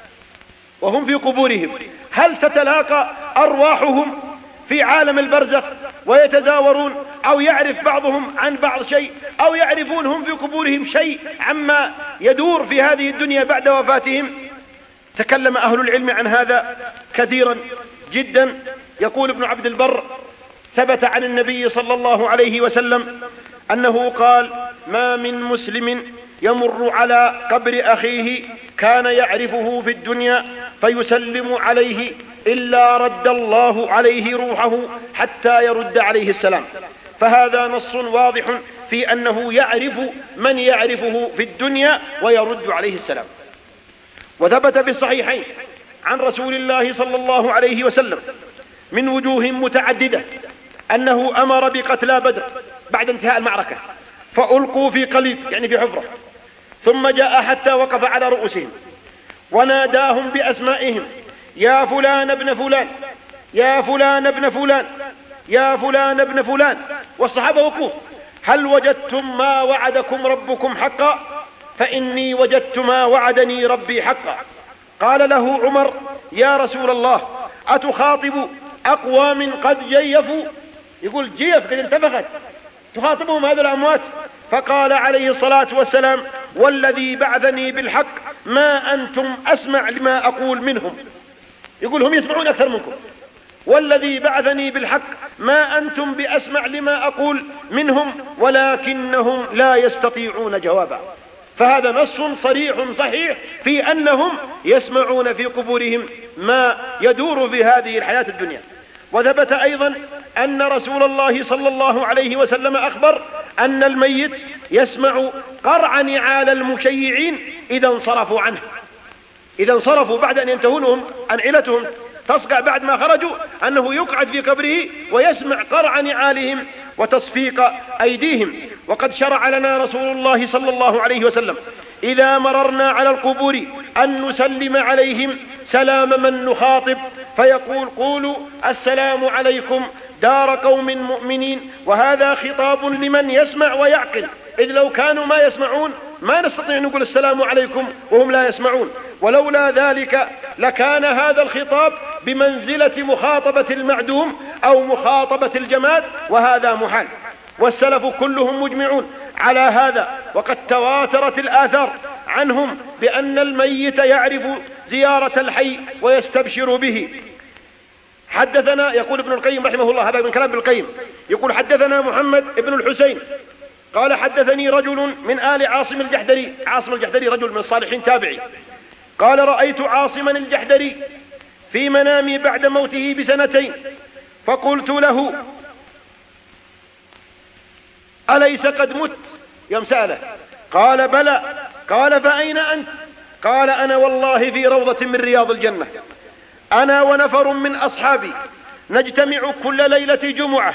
وهم في قبورهم، هل تتلاقى أرواحهم في عالم البرزخ ويتزاورون، أو يعرف بعضهم عن بعض شيء، أو يعرفون هم في قبورهم شيء عما يدور في هذه الدنيا بعد وفاتهم؟ تكلم أهل العلم عن هذا كثيرا جدا. يقول ابن عبد البر ثبت عن النبي صلى الله عليه وسلم أنه قال ما من مسلم يمر على قبر أخيه كان يعرفه في الدنيا فيسلم عليه إلا رد الله عليه روحه حتى يرد عليه السلام. فهذا نص واضح في أنه يعرف من يعرفه في الدنيا ويرد عليه السلام. وثبت في الصحيحين عن رسول الله صلى الله عليه وسلم من وجوه متعددة أنه أمر بقتلى بدر بعد انتهاء المعركة، فألقوا في قليب يعني في حفرة، ثم جاء حتى وقف على رؤوسهم وناداهم بأسمائهم يا فلان ابن فلان، يا فلان ابن فلان، يا فلان ابن فلان. والصحابة وقوف، هل وجدتم ما وعدكم ربكم حقا؟ فإني وجدت ما وعدني ربي حقا. قال له عمر يا رسول الله أتخاطب أقوام قد جيفوا؟ يقول جيف قد انتفخت، تخاطبهم هذا الأموات؟ فقال عليه الصلاة والسلام والذي بعثني بالحق ما أنتم أسمع لما أقول منهم. يقول هم يسمعون أكثر منكم، والذي بعثني بالحق ما أنتم بأسمع لما أقول منهم ولكنهم لا يستطيعون جوابا. فهذا نص صريح صحيح في أنهم يسمعون في قبورهم ما يدور في هذه الحياة الدنيا. وثبت أيضا أن رسول الله صلى الله عليه وسلم أخبر أن الميت يسمع قرع نعال المشيعين إذا انصرفوا عنه، إذا انصرفوا بعد أن ينتهونهم أنعلتهم تصقع بعد ما خرجوا، أنه يقعد في قبره ويسمع قرع نعالهم وتصفيق أيديهم. وقد شرع لنا رسول الله صلى الله عليه وسلم إذا مررنا على القبور أن نسلم عليهم سلام من نخاطب، فيقول قولوا السلام عليكم دار قوم مؤمنين. وهذا خطاب لمن يسمع ويعقل، إذ لو كانوا ما يسمعون ما نستطيع أن نقول السلام عليكم وهم لا يسمعون، ولولا ذلك لكان هذا الخطاب بمنزلة مخاطبة المعدوم أو مخاطبة الجماد، وهذا محال. والسلف كلهم مجمعون على هذا، وقد تواترت الآثار عنهم بأن الميت يعرف زيارة الحي ويستبشر به. حدثنا، يقول ابن القيم رحمه الله، هذا من كلام ابن القيم، يقول حدثنا محمد ابن الحسين قال حدثني رجل من آل عاصم الجحدري. عاصم الجحدري رجل من الصالحين تابعي. قال رأيت عاصما الجحدري في منامي بعد موته بسنتين، فقلت له أليس قد مت؟ يوم سأله قال بلى. قال فأين أنت؟ قال أنا والله في روضة من رياض الجنة، أنا ونفر من أصحابي نجتمع كل ليلة جمعة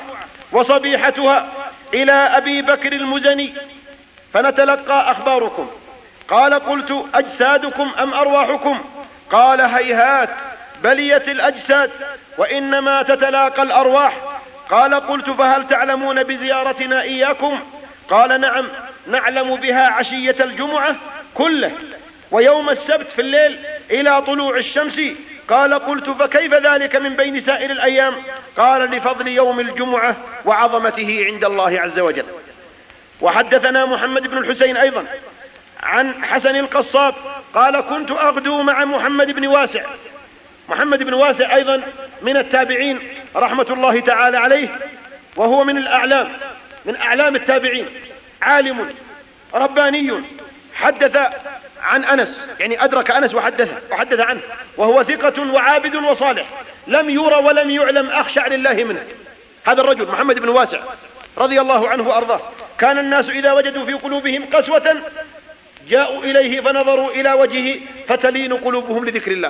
وصبيحتها إلى أبي بكر المزني فنتلقى أخباركم، قال قلت أجسادكم أم أرواحكم؟ قال هيهات بليت الأجساد وإنما تتلاقى الأرواح. قال قلت فهل تعلمون بزيارتنا إياكم؟ قال نعم نعلم بها عشية الجمعة كله ويوم السبت في الليل إلى طلوع الشمس. قال قلت فكيف ذلك من بين سائر الأيام؟ قال لفضل يوم الجمعة وعظمته عند الله عز وجل. وحدثنا محمد بن الحسين أيضا عن حسن القصاب قال كنت أغدو مع محمد بن واسع. محمد بن واسع أيضا من التابعين رحمة الله تعالى عليه، وهو من الأعلام، من أعلام التابعين، عالم رباني، حدث عن أنس، يعني أدرك أنس وحدث عنه، وهو ثقة وعابد وصالح، لم يرى ولم يعلم أخشع لله منه. هذا الرجل محمد بن واسع رضي الله عنه وأرضاه، كان الناس إذا وجدوا في قلوبهم قسوة جاءوا إليه فنظروا إلى وجهه فتلين قلوبهم لذكر الله.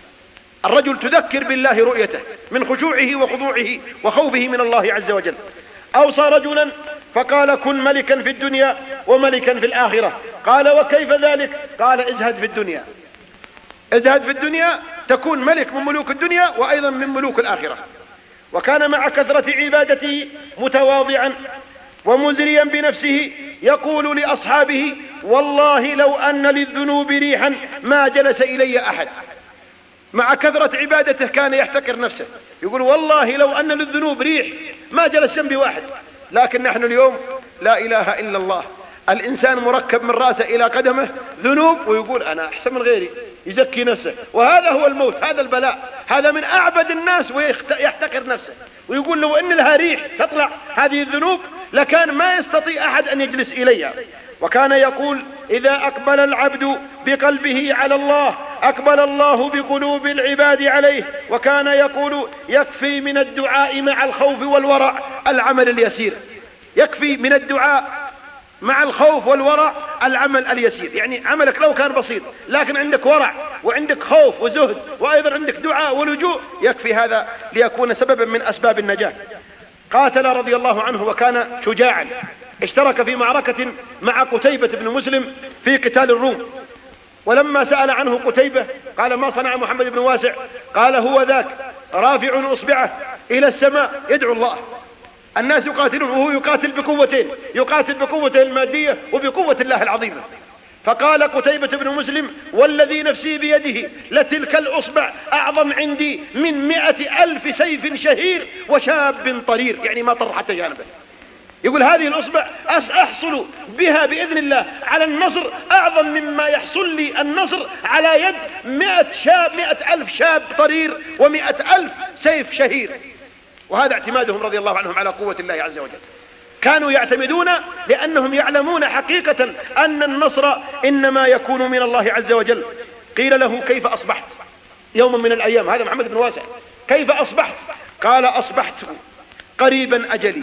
الرجل تذكر بالله رؤيته من خشوعه وخضوعه وخوفه من الله عز وجل. أوصى رجلا فقال كن ملكا في الدنيا وملكا في الآخرة. قال وكيف ذلك؟ قال ازهد في الدنيا، ازهد في الدنيا تكون ملك من ملوك الدنيا وأيضا من ملوك الآخرة. وكان مع كثرة عبادته متواضعا ومزريا بنفسه، يقول لأصحابه والله لو أن للذنوب ريحا ما جلس إلي أحد. مع كثرة عبادته كان يحتقر نفسه، يقول والله لو أن للذنوب ريح ما جلس جنبي واحد. لكن نحن اليوم لا إله إلا الله، الإنسان مركب من رأسه إلى قدمه ذنوب ويقول أنا أحسن من غيري، يزكي نفسه، وهذا هو الموت، هذا البلاء. هذا من أعبد الناس ويحتقر نفسه ويقول لو أن لها ريح تطلع هذه الذنوب لكان ما يستطيع أحد أن يجلس إليها. وكان يقول إذا أقبل العبد بقلبه على الله أقبل الله بقلوب العباد عليه. وكان يقول يكفي من الدعاء مع الخوف والورع العمل اليسير، يكفي من الدعاء مع الخوف والورع العمل اليسير. يعني عملك لو كان بسيط لكن عندك ورع وعندك خوف وزهد وأيضا عندك دعاء ولجوء، يكفي هذا ليكون سببا من أسباب النجاة. قاتل رضي الله عنه وكان شجاعا، اشترك في معركة مع قتيبة بن مسلم في قتال الروم. ولما سأل عنه قتيبة قال ما صنع محمد بن واسع؟ قال هو ذاك رافع أصبعه إلى السماء يدعو الله. الناس يقاتلون وهو يقاتل بقوتين، يقاتل بقوته المادية وبقوة الله العظيمة. فقال قتيبة بن مسلم والذي نفسي بيده لتلك الأصبع أعظم عندي من 100,000 سيف شهير وشاب طرير، يعني ما طر حتى جانبه. يقول هذه الأصبع أحصل بها بإذن الله على النصر أعظم مما يحصل لي النصر على يد 100,000 شاب طرير و100,000 سيف شهير. وهذا اعتمادهم رضي الله عنهم على قوة الله عز وجل. كانوا يعتمدون لأنهم يعلمون حقيقة أن النصر إنما يكون من الله عز وجل. قيل له كيف أصبحت يوم من الأيام؟ هذا محمد بن واسع، كيف أصبحت؟ قال أصبحت قريبا أجلي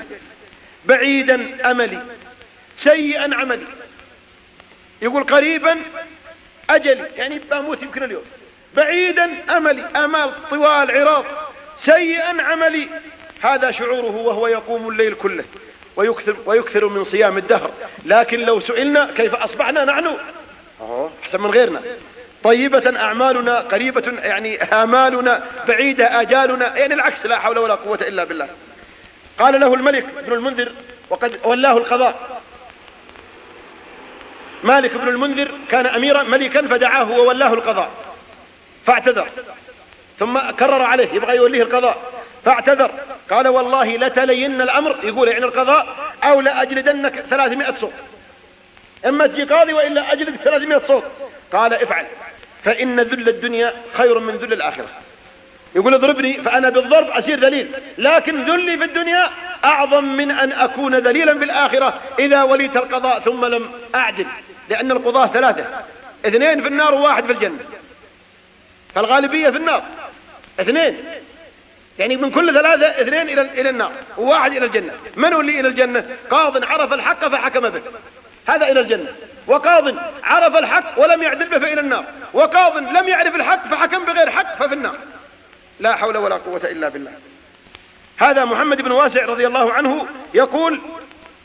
بعيدا أملي سيئا عملي. يقول قريبا أجلي يعني بموت يمكن اليوم، بعيدا أملي آمال طوال عراض، سيئا عملي. هذا شعوره وهو يقوم الليل كله ويكثر من صيام الدهر. لكن لو سئلنا كيف أصبحنا نحن أحسن من غيرنا، طيبة أعمالنا قريبة يعني آمالنا بعيدة آجالنا، يعني العكس، لا حول ولا قوة إلا بالله. قال له الملك بن المنذر وقد ولاه القضاء. مالك بن المنذر كان أميرا ملكا فدعاه وولاه القضاء فاعتذر، ثم كرر عليه يبغى يوليه القضاء فاعتذر. قال والله لتلين الأمر، يقول يعني القضاء، أو لأجلدنك 300 صوت، إما تجي قاضي وإلا أجلد 300 صوت. قال افعل فإن ذل الدنيا خير من ذل الآخرة. يقول اضربني فأنا بالضرب أسير ذليل، لكن ذلي في الدنيا أعظم من أن أكون ذليلا في الآخرة إذا وليت القضاء ثم لم أعدل. لأن القضاة 3، 2 في النار و1 في الجنة، فالغالبية في النار 2، يعني من كل 3 2 إلى النار و1 إلى الجنة. من هو اللي إلى الجنة؟ قاض عرف الحق فحكم به، هذا إلى الجنة. وقاض عرف الحق ولم يعدل به فإلى النار. وقاض لم يعرف الحق فحكم بغير حق ففي النار. لا حول ولا قوة إلا بالله. هذا محمد بن واسع رضي الله عنه يقول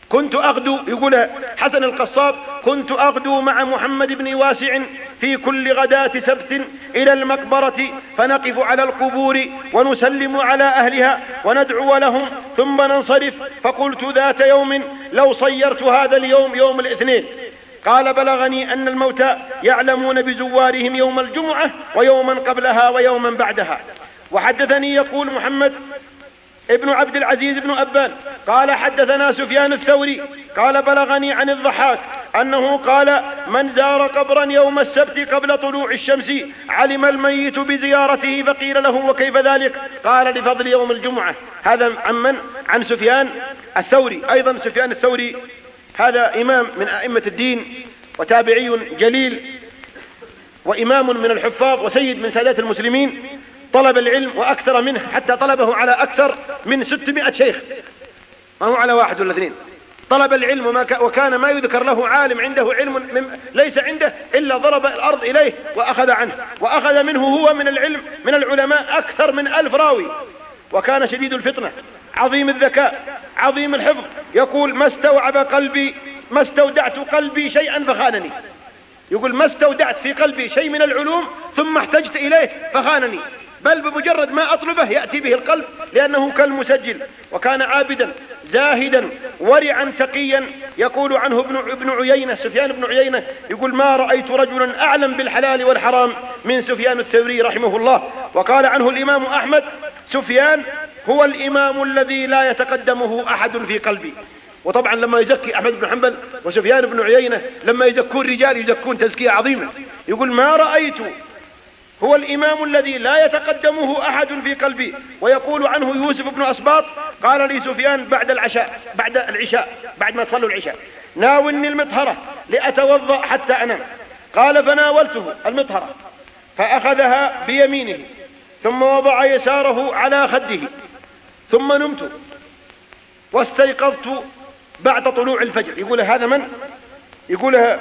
كنت أغدو، يقول حسن القصاب، كنت أغدو مع محمد بن واسع في كل غداة سبت إلى المقبرة فنقف على القبور ونسلم على أهلها وندعو لهم ثم ننصرف. فقلت ذات يوم لو صيرت هذا اليوم يوم الاثنين. قال بلغني أن الموتى يعلمون بزوارهم يوم الجمعة ويوما قبلها ويوما بعدها. وحدثني يقول محمد ابن عبد العزيز بن أبان قال حدثنا سفيان الثوري قال بلغني عن الضحاك أنه قال من زار قبرا يوم السبت قبل طلوع الشمس علم الميت بزيارته. فقيل له وكيف ذلك؟ قال لفضل يوم الجمعة. هذا عن سفيان الثوري. أيضا سفيان الثوري هذا إمام من أئمة الدين وتابعي جليل وإمام من الحفاظ وسيد من سادات المسلمين، طلب العلم وأكثر منه حتى طلبه على أكثر من 600 شيخ، ما هو على واحد ولا اثنين. طلب العلم وكان ما يذكر له عالم عنده علم ليس عنده إلا ضرب الأرض إليه وأخذ عنه، وأخذ منه هو من العلم من العلماء أكثر من 1000 راوي. وكان شديد الفطنة عظيم الذكاء عظيم الحفظ. يقول ما استودعت قلبي شيئا فخانني. يقول ما استودعت في قلبي شيء من العلوم ثم احتجت إليه فخانني، بل بمجرد ما أطلبه يأتي به القلب لأنه كالمسجل. وكان عابدا زاهدا ورعا تقيا. يقول عنه ابن عيينة سفيان بن عيينة يقول ما رأيت رجلا أعلم بالحلال والحرام من سفيان الثوري رحمه الله. وقال عنه الإمام أحمد سفيان هو الإمام الذي لا يتقدمه أحد في قلبي. وطبعا لما يزكي أحمد بن حنبل وسفيان بن عيينة لما يزكون رجال يزكون تزكية عظيمة. يقول ما رأيت هو الإمام الذي لا يتقدمه أحد في قلبي. ويقول عنه يوسف بن أسباط قال لي سفيان بعد العشاء بعد ما تصلوا العشاء ناولني المطهرة لأتوضأ حتى أنام. قال فناولته المطهرة فأخذها بيمينه ثم وضع يساره على خده ثم نمت واستيقظت بعد طلوع الفجر. يقول هذا من؟ يقولها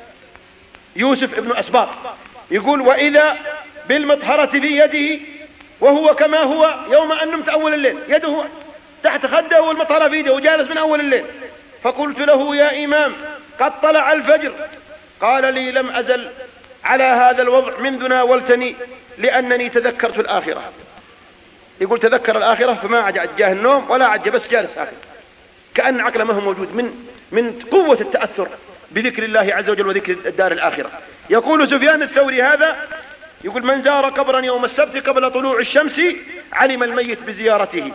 يوسف بن أسباط. يقول وإذا بالمطهرة في يده وهو كما هو يوم أن نمت أول الليل، يده تحت خده والمطهرة في يده وجالس من أول الليل. فقلت له يا إمام قد طلع الفجر. قال لي لم أزل على هذا الوضع منذ ناولتني لأنني تذكرت الآخرة. يقول تذكر الآخرة فما عاد جاه النوم ولا عاد بس جالس هكذا كأن عقله ما هو موجود من قوة التأثر بذكر الله عز وجل وذكر الدار الآخرة. يقول سفيان الثوري هذا يقول من زار قبرا يوم السبت قبل طلوع الشمس علم الميت بزيارته.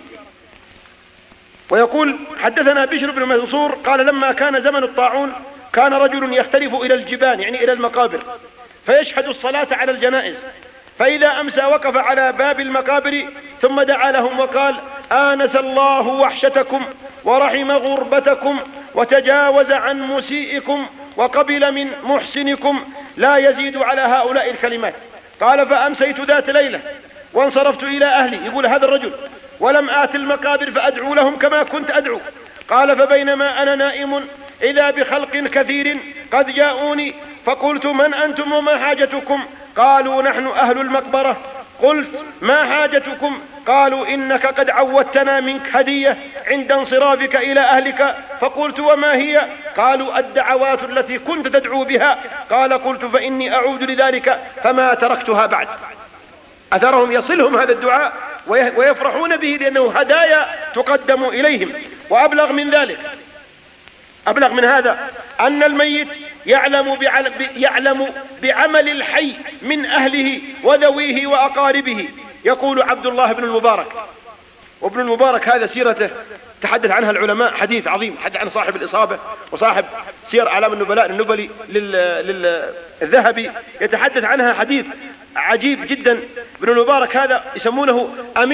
ويقول حدثنا بشر بن منصور قال لما كان زمن الطاعون كان رجل يختلف إلى الجبال يعني إلى المقابر فيشهد الصلاة على الجنائز، فإذا أمسى وقف على باب المقابر ثم دعا لهم وقال آنس الله وحشتكم ورحم غربتكم وتجاوز عن مسيئكم وقبل من محسنكم لا يزيد على هؤلاء الكلمات. قال فأمسيت ذات ليلة وانصرفت إلى أهلي. يقول هذا الرجل ولم آت المقابر فأدعو لهم كما كنت أدعو. قال فبينما أنا نائم إذا بخلق كثير قد جاءوني فقلت من أنتم وما حاجتكم؟ قالوا نحن أهل المقبرة. قلت ما حاجتكم؟ قالوا إنك قد عودتنا منك هدية عند انصرافك إلى أهلك. فقلت وما هي؟ قالوا الدعوات التي كنت تدعو بها. قال قلت فإني أعود لذلك فما تركتها بعد. أثرهم يصلهم هذا الدعاء ويفرحون به لأنه هدايا تقدم إليهم. وأبلغ من ذلك أبلغ من هذا أن الميت يعلم بعمل الحي من أهله وذويه وأقاربه. يقول عبد الله بن المبارك، وابن المبارك هذا سيرته تحدث عنها العلماء حديث عظيم، حدث عن صاحب الإصابة وصاحب سير أعلام النبلاء النبلي للذهبي يتحدث عنها حديث عجيب جدا. ابن المبارك هذا يسمونه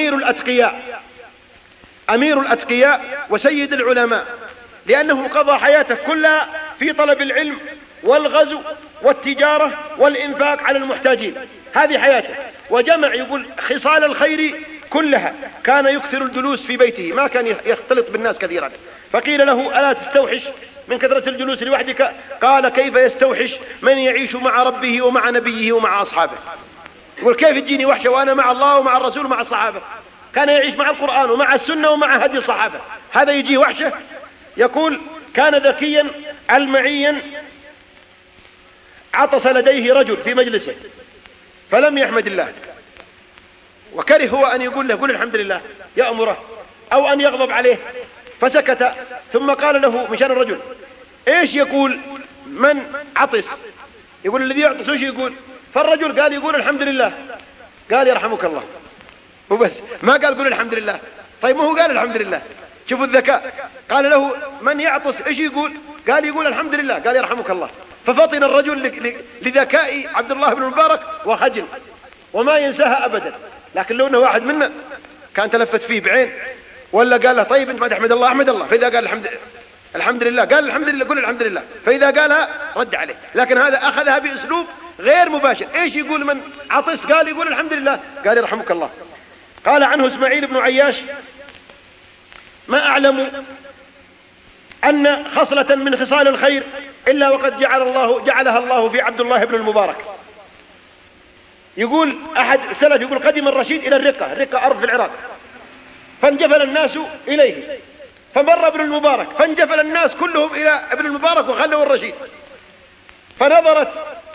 أمير الأتقياء وسيد العلماء، لأنه قضى حياته كلها في طلب العلم والغزو والتجارة والإنفاق على المحتاجين، هذه حياته. وجمع يقول خصال الخير كلها. كان يكثر الجلوس في بيته، ما كان يختلط بالناس كثيرا. فقيل له ألا تستوحش من كثرة الجلوس لوحدك؟ قال كيف يستوحش من يعيش مع ربه ومع نبيه ومع أصحابه؟ يقول كيف تجيني وحشة وأنا مع الله ومع الرسول ومع الصحابة؟ كان يعيش مع القرآن ومع السنة ومع هدي الصحابة، هذا يجي وحشة؟ يقول كان ذكيا علمعيا، عطس لديه رجل في مجلسه فلم يحمد الله، وكره هو أن يقول له قل الحمد لله يأمره أو أن يغضب عليه، فسكت. ثم قال له مشان الرجل إيش يقول من عطس؟ يقول الذي يعطس إيش يقول؟ فالرجل قال يقول الحمد لله. قال يرحمك الله، وبس، ما قال قل الحمد لله. طيب ما هو قال الحمد لله؟ شوفوا الذكاء. قال له من يعطس إيش يقول؟ قال يقول الحمد لله. قال يرحمك الله. ففطن الرجل لذكاء عبد الله بن المبارك وخجل وما ينساها أبدا. لكن لو أنه واحد منا كان تلفت فيه بعين ولا قال له طيب انت ما تحمد الله احمد الله، فإذا قال الحمد لله قال الحمد لله قل الحمد لله، فإذا قالها رد عليه. لكن هذا أخذها بأسلوب غير مباشر. إيش يقول من عطس؟ قال يقول الحمد لله. قال يرحمك الله. قال عنه إسماعيل بن عياش ما أعلم أن خصلة من خصال الخير إلا وقد جعلها الله في عبد الله بن المبارك. يقول أحد السلف يقول قدم الرشيد إلى الرقة أرض في العراق، فانجفل الناس إليه، فمر ابن المبارك فانجفل الناس كلهم إلى ابن المبارك وخلوا الرشيد، فنظرت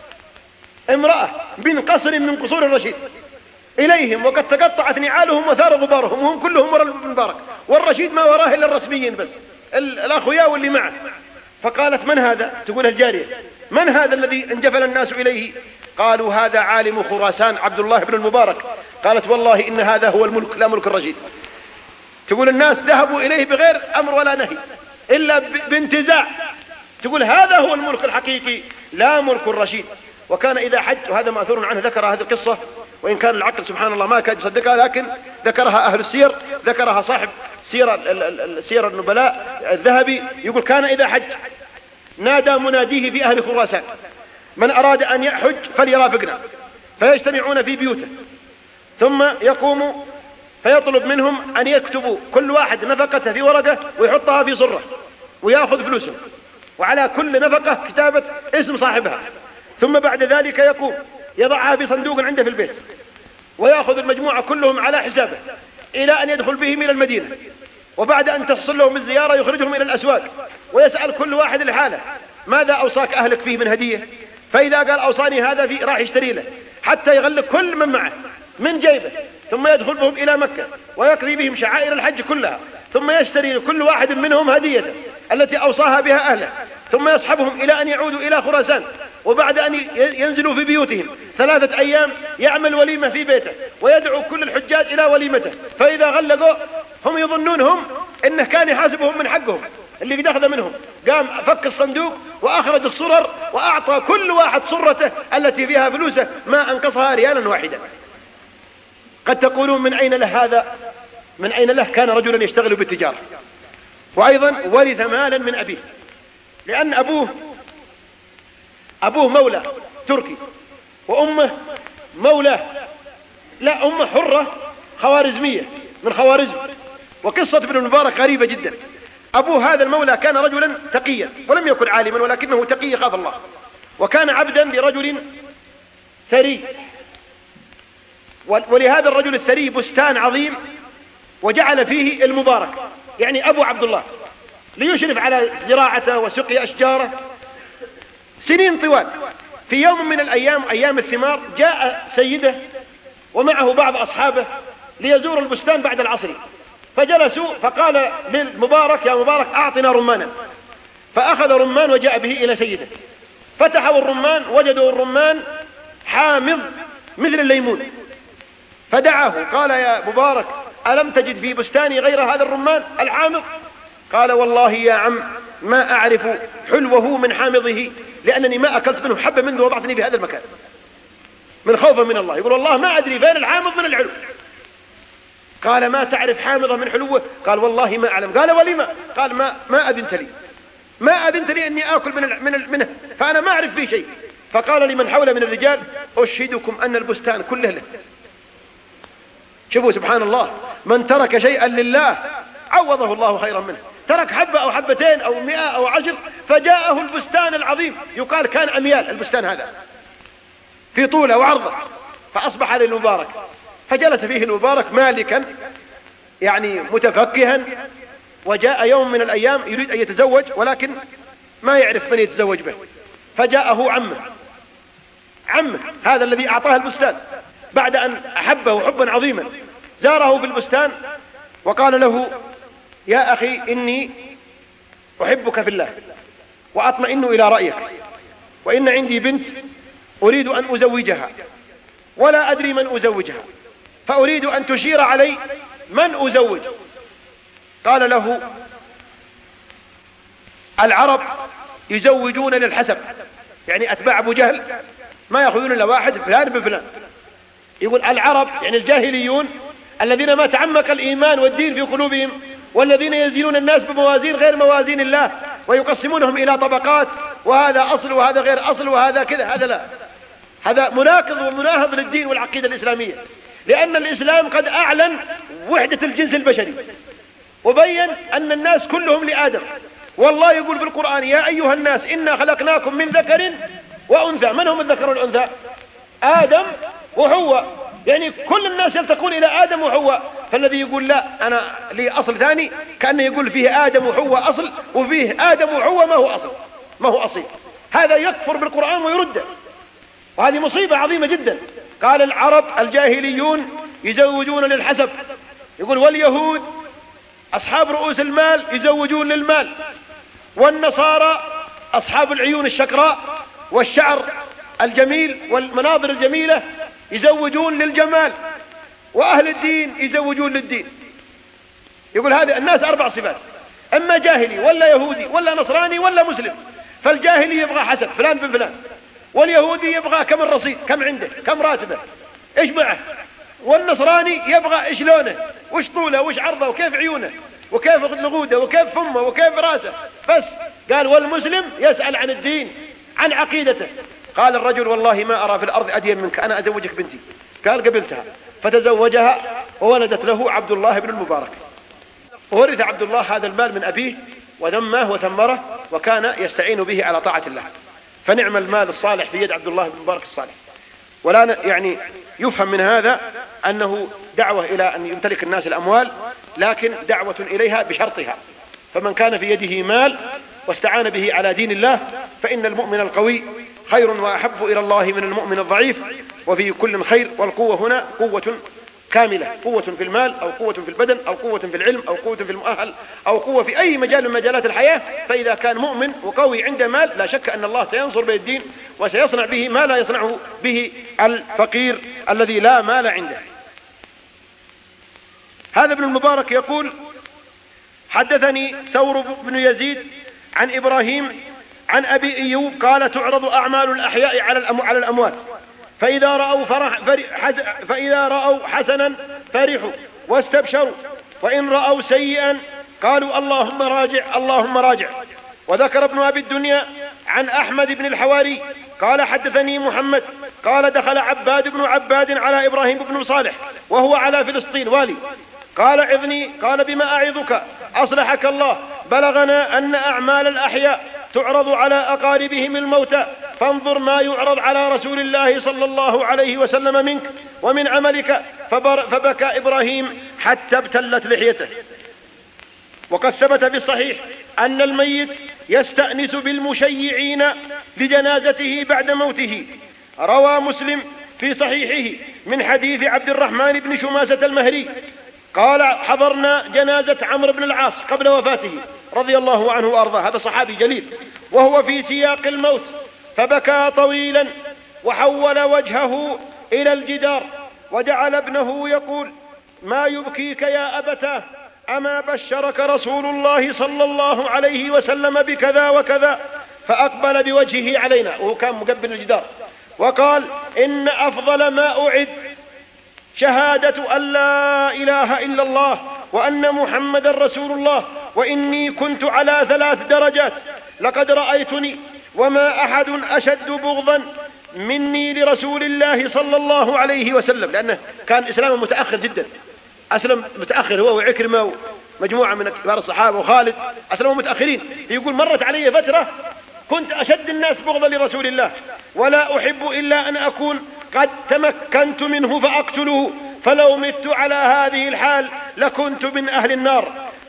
امرأة من قصر من قصور الرشيد إليهم وقد تقطعت نعالهم وثار غبارهم وهم كلهم وراء ابن المبارك، والرشيد ما وراه إلا الرسميين بس الأخويا واللي معه. فقالت من هذا؟ تقول الجارية من هذا الذي انجفل الناس إليه؟ قالوا هذا عالم خراسان عبد الله بن المبارك. قالت والله إن هذا هو الملك لا ملك الرشيد. تقول الناس ذهبوا إليه بغير أمر ولا نهي إلا بانتزاع. تقول هذا هو الملك الحقيقي لا ملك الرشيد. وكان إذا حج، وهذا مأثور عنه، ذكر هذه القصة وإن كان العقل سبحان الله ما كاد يصدقها، لكن ذكرها أهل السير، ذكرها صاحب سير النبلاء الذهبي. يقول كان إذا حج نادى مناديه في أهل خراسان من أراد أن يحج فليرافقنا، فيجتمعون في بيوته، ثم يقوم فيطلب منهم أن يكتبوا كل واحد نفقته في ورقة ويحطها في صرة ويأخذ فلوسه، وعلى كل نفقة كتابة اسم صاحبها. ثم بعد ذلك يقوم يضعها في صندوق عنده في البيت ويأخذ المجموعة كلهم على حسابه إلى أن يدخل بهم إلى المدينة، وبعد أن تحصل لهم الزيارة يخرجهم إلى الأسواق ويسأل كل واحد لحاله ماذا أوصاك أهلك فيه من هدية؟ فإذا قال أوصاني هذا فيه راح يشتري له حتى يغلق كل من معه من جيبه، ثم يدخل بهم إلى مكة ويقضي بهم شعائر الحج كلها، ثم يشتري لكل واحد منهم هديته التي أوصاها بها أهله، ثم يصحبهم إلى أن يعودوا إلى خراسان، وبعد أن ينزلوا في بيوتهم 3 أيام يعمل وليمة في بيته ويدعو كل الحجاج إلى وليمته. فإذا غلقوا هم يظنونهم إنه كان يحاسبهم من حقهم اللي قد أخذ منهم، قام فك الصندوق وأخرج الصرر وأعطى كل واحد صرته التي فيها فلوسه ما أنقصها ريالا واحدا. قد تقولون من أين له هذا؟ من أين له؟ كان رجلا يشتغل بالتجارة، وأيضا ورث مالا من أبيه، لأن أبوه مولى تركي وأمه مولى أمه حرة خوارزمية من خوارزم. وقصة ابن المبارك غريبة جدا. أبوه هذا المولى كان رجلا تقيا ولم يكن عالما، ولكنه تقي خاف الله، وكان عبدا لرجل ثري، ولهذا الرجل الثري بستان عظيم وجعل فيه المبارك يعني أبو عبد الله ليشرف على زراعته وسقي أشجاره سنين طوال. في يوم من الأيام أيام الثمار جاء سيده ومعه بعض أصحابه ليزور البستان بعد العصر، فجلسوا فقال للمبارك يا مبارك أعطنا رمانا، فأخذ رمان وجاء به إلى سيده، فتحوا الرمان وجدوا الرمان حامض مثل الليمون، فدعاه قال يا مبارك ألم تجد في بستاني غير هذا الرمان الحامض؟ قال والله يا عم ما أعرف حلوه من حامضه، لأنني ما أكلت منه حبة منذ وضعتني في هذا المكان من خوفا من الله. يقول والله ما أدري فين الحامض من الحلو. قال ما تعرف حامضه من حلوه؟ قال والله ما أعلم. قال ولما؟ قال ما أذنت لي أني آكل منه، فأنا ما أعرف فيه شيء. فقال لمن حوله من الرجال أشهدكم أن البستان كله له. شوفوا سبحان الله، من ترك شيئا لله عوضه الله خيرا منه. ترك حبة أو حبتين أو 100 أو 10، فجاءه البستان العظيم يقال كان أميال البستان هذا في طوله وعرضه، فأصبح للمبارك، فجلس فيه المبارك مالكا يعني متفكها وجاء يوم من الأيام يريد أن يتزوج ولكن ما يعرف من يتزوج به، فجاءه عمه هذا الذي أعطاه البستان بعد أن أحبه حبا عظيما، زاره في البستان وقال له: يا أخي إني أحبك في الله وأطمئن إلى رأيك، وإن عندي بنت أريد أن أزوجها ولا أدري من أزوجها، فأريد أن تشير علي من أزوج. قال له: العرب يزوجون للحسب، يعني أتباع أبو جهل ما يأخذون إلا واحد فلان بفلان. يقول العرب يعني الجاهليون الذين ما تعمق الإيمان والدين في قلوبهم، والذين يزينون الناس بموازين غير موازين الله ويقسمونهم إلى طبقات، وهذا أصل وهذا غير أصل وهذا كذا، هذا لا، هذا مناقض ومناهض للدين والعقيدة الإسلامية، لأن الإسلام قد أعلن وحدة الجنس البشري وبين أن الناس كلهم لآدم. والله يقول في القرآن: يا أيها الناس إنا خلقناكم من ذكر وأنثى. من هم الذكر والأنثى؟ آدم وحواء، يعني كل الناس يلتقون إلى آدم وحواء. فالذي يقول لا أنا لي أصل ثاني كأنه يقول فيه آدم وحواء أصل وفيه آدم وحواء ما هو أصل، ما هو أصيل، هذا يكفر بالقرآن ويرده، وهذه مصيبة عظيمة جدا. قال العرب الجاهليون يزوجون للحسب، يقول واليهود أصحاب رؤوس المال يزوجون للمال، والنصارى أصحاب العيون الشقراء والشعر الجميل والمناظر الجميلة يزوجون للجمال، وأهل الدين يزوجون للدين. يقول هذه الناس 4 صفات: أما جاهلي ولا يهودي ولا نصراني ولا مسلم. فالجاهلي يبغى حسب فلان بن فلان، واليهودي يبغى كم الرصيد، كم عنده، كم راتبه، إيش معه، والنصراني يبغى إيش لونه وإيش طوله وإيش عرضه وكيف عيونه وكيف نغوده وكيف فمه وكيف راسه بس. قال والمسلم يسأل عن الدين عن عقيدته. قال الرجل: والله ما أرى في الأرض أدين منك، أنا أزوجك بنتي. قال قبلتها، فتزوجها وولدت له عبد الله بن المبارك. ورث عبد الله هذا المال من أبيه ونماه وثمره وكان يستعين به على طاعة الله، فنعم المال الصالح في يد عبد الله بن المبارك الصالح. ولا يعني يفهم من هذا أنه دعوة إلى أن يمتلك الناس الأموال، لكن دعوة إليها بشرطها. فمن كان في يده مال واستعان به على دين الله فإن المؤمن القوي خير وأحب إلى الله من المؤمن الضعيف، وفي كل خير. والقوة هنا قوة كاملة، قوة في المال أو قوة في البدن أو قوة في العلم أو قوة في المؤهل أو قوة في أي مجال من مجالات الحياة. فإذا كان مؤمن وقوي عنده مال لا شك أن الله سينصر به الدين وسيصنع به ما لا يصنعه به الفقير الذي لا مال عنده. هذا ابن المبارك يقول: حدثني ثور بن يزيد عن إبراهيم عن أبي أيوب قال: تعرض أعمال الأحياء على الأموات، فإذا رأوا حسنا فرحوا واستبشروا، وإن رأوا سيئا قالوا اللهم راجع اللهم راجع. وذكر ابن أبي الدنيا عن أحمد بن الحواري قال: حدثني محمد قال: دخل عباد بن عباد على إبراهيم بن صالح وهو على فلسطين والي، قال: عظني. قال: بما أعظك؟ أصلحك الله، بلغنا أن أعمال الأحياء تعرض على أقاربهم الموتى، فانظر ما يعرض على رسول الله صلى الله عليه وسلم منك ومن عملك. فبكى إبراهيم حتى ابتلت لحيته. وقد ثبت في الصحيح أن الميت يستأنس بالمشيعين لجنازته بعد موته. روى مسلم في صحيحه من حديث عبد الرحمن بن شماسة المهري قال: حضرنا جنازة عمرو بن العاص قبل وفاته رضي الله عنه وأرضاه، هذا صحابي جليل، وهو في سياق الموت، فبكى طويلا وحول وجهه إلى الجدار وجعل ابنه يقول: ما يبكيك يا أبتاه؟ أما بشرك رسول الله صلى الله عليه وسلم بكذا وكذا؟ فأقبل بوجهه علينا وهو كان مقبل الجدار وقال: إن أفضل ما أعد شهادة أن لا إله إلا الله وأن محمد رسول الله، وإني كنت على 3 درجات، لقد رأيتني وما أحد أشد بغضا مني لرسول الله صلى الله عليه وسلم، لأنه كان إسلامه متأخر جدا، أسلم متأخر هو وعكرمة ومجموعة من كبار الصحابة وخالد أسلموا متأخرين. يقول: مرت علي فترة كنت أشد الناس بغضا لرسول الله، ولا أحب إلا أن أكون قد تمكنت منه فأقتله، فلو مت على هذه الحال لكنت من أهل النار.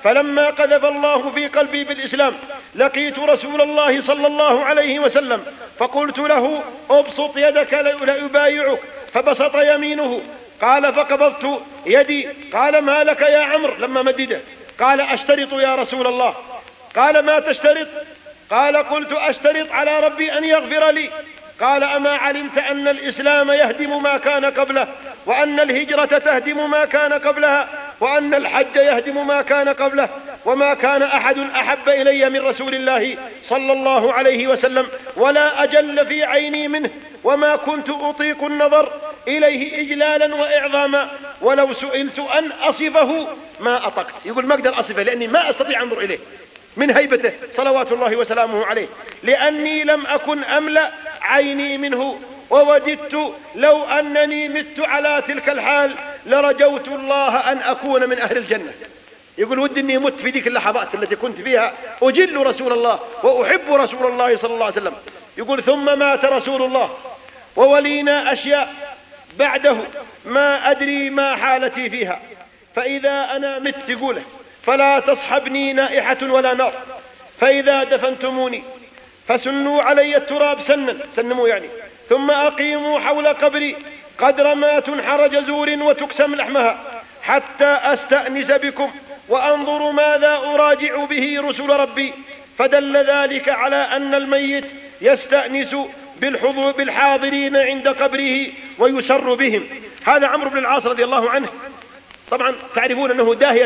فلما قذف الله في قلبي بالإسلام لقيت رسول الله صلى الله عليه وسلم فقلت له أبسط يدك لأبايعك، فبسط يمينه. قال فقبضت يدي. قال ما لك يا عمرو لما مدده؟ قال أشترط يا رسول الله. قال ما تشترط؟ قال قلت أشترط على ربي أن يغفر لي. قال أما علمت أن الإسلام يهدم ما كان قبله، وأن الهجرة تهدم ما كان قبلها، وأن الحج يهدم ما كان قبله، وما كان أحد أحب إلي من رسول الله صلى الله عليه وسلم ولا أجل في عيني منه، وما كنت أطيق النظر إليه إجلالا وإعظاما، ولو سئلت أن أصفه ما أطقت. يقول ما أقدر أصفه لأني ما أستطيع أنظر إليه من هيبته صلوات الله وسلامه عليه، لأني لم أكن أملأ عيني منه، ووددت لو أنني مت على تلك الحال لرجوت الله أن أكون من أهل الجنة. يقول ودي أني مت في ذيك اللحظات التي كنت فيها أجل رسول الله وأحب رسول الله صلى الله عليه وسلم. يقول ثم مات رسول الله وولينا أشياء بعده ما أدري ما حالتي فيها، فإذا أنا مت يقوله فلا تصحبني نائحة ولا نار، فإذا دفنتموني فسنوا علي التراب سنموا يعني، ثم أقيموا حول قبري قدر ما تنحر جزور وتقسم لحمها، حتى أستأنس بكم وأنظر ماذا أراجع به رسل ربي. فدل ذلك على أن الميت يستأنس بالحاضرين عند قبره ويسر بهم. هذا عمرو بن العاص رضي الله عنه. طبعا تعرفون أنه داهية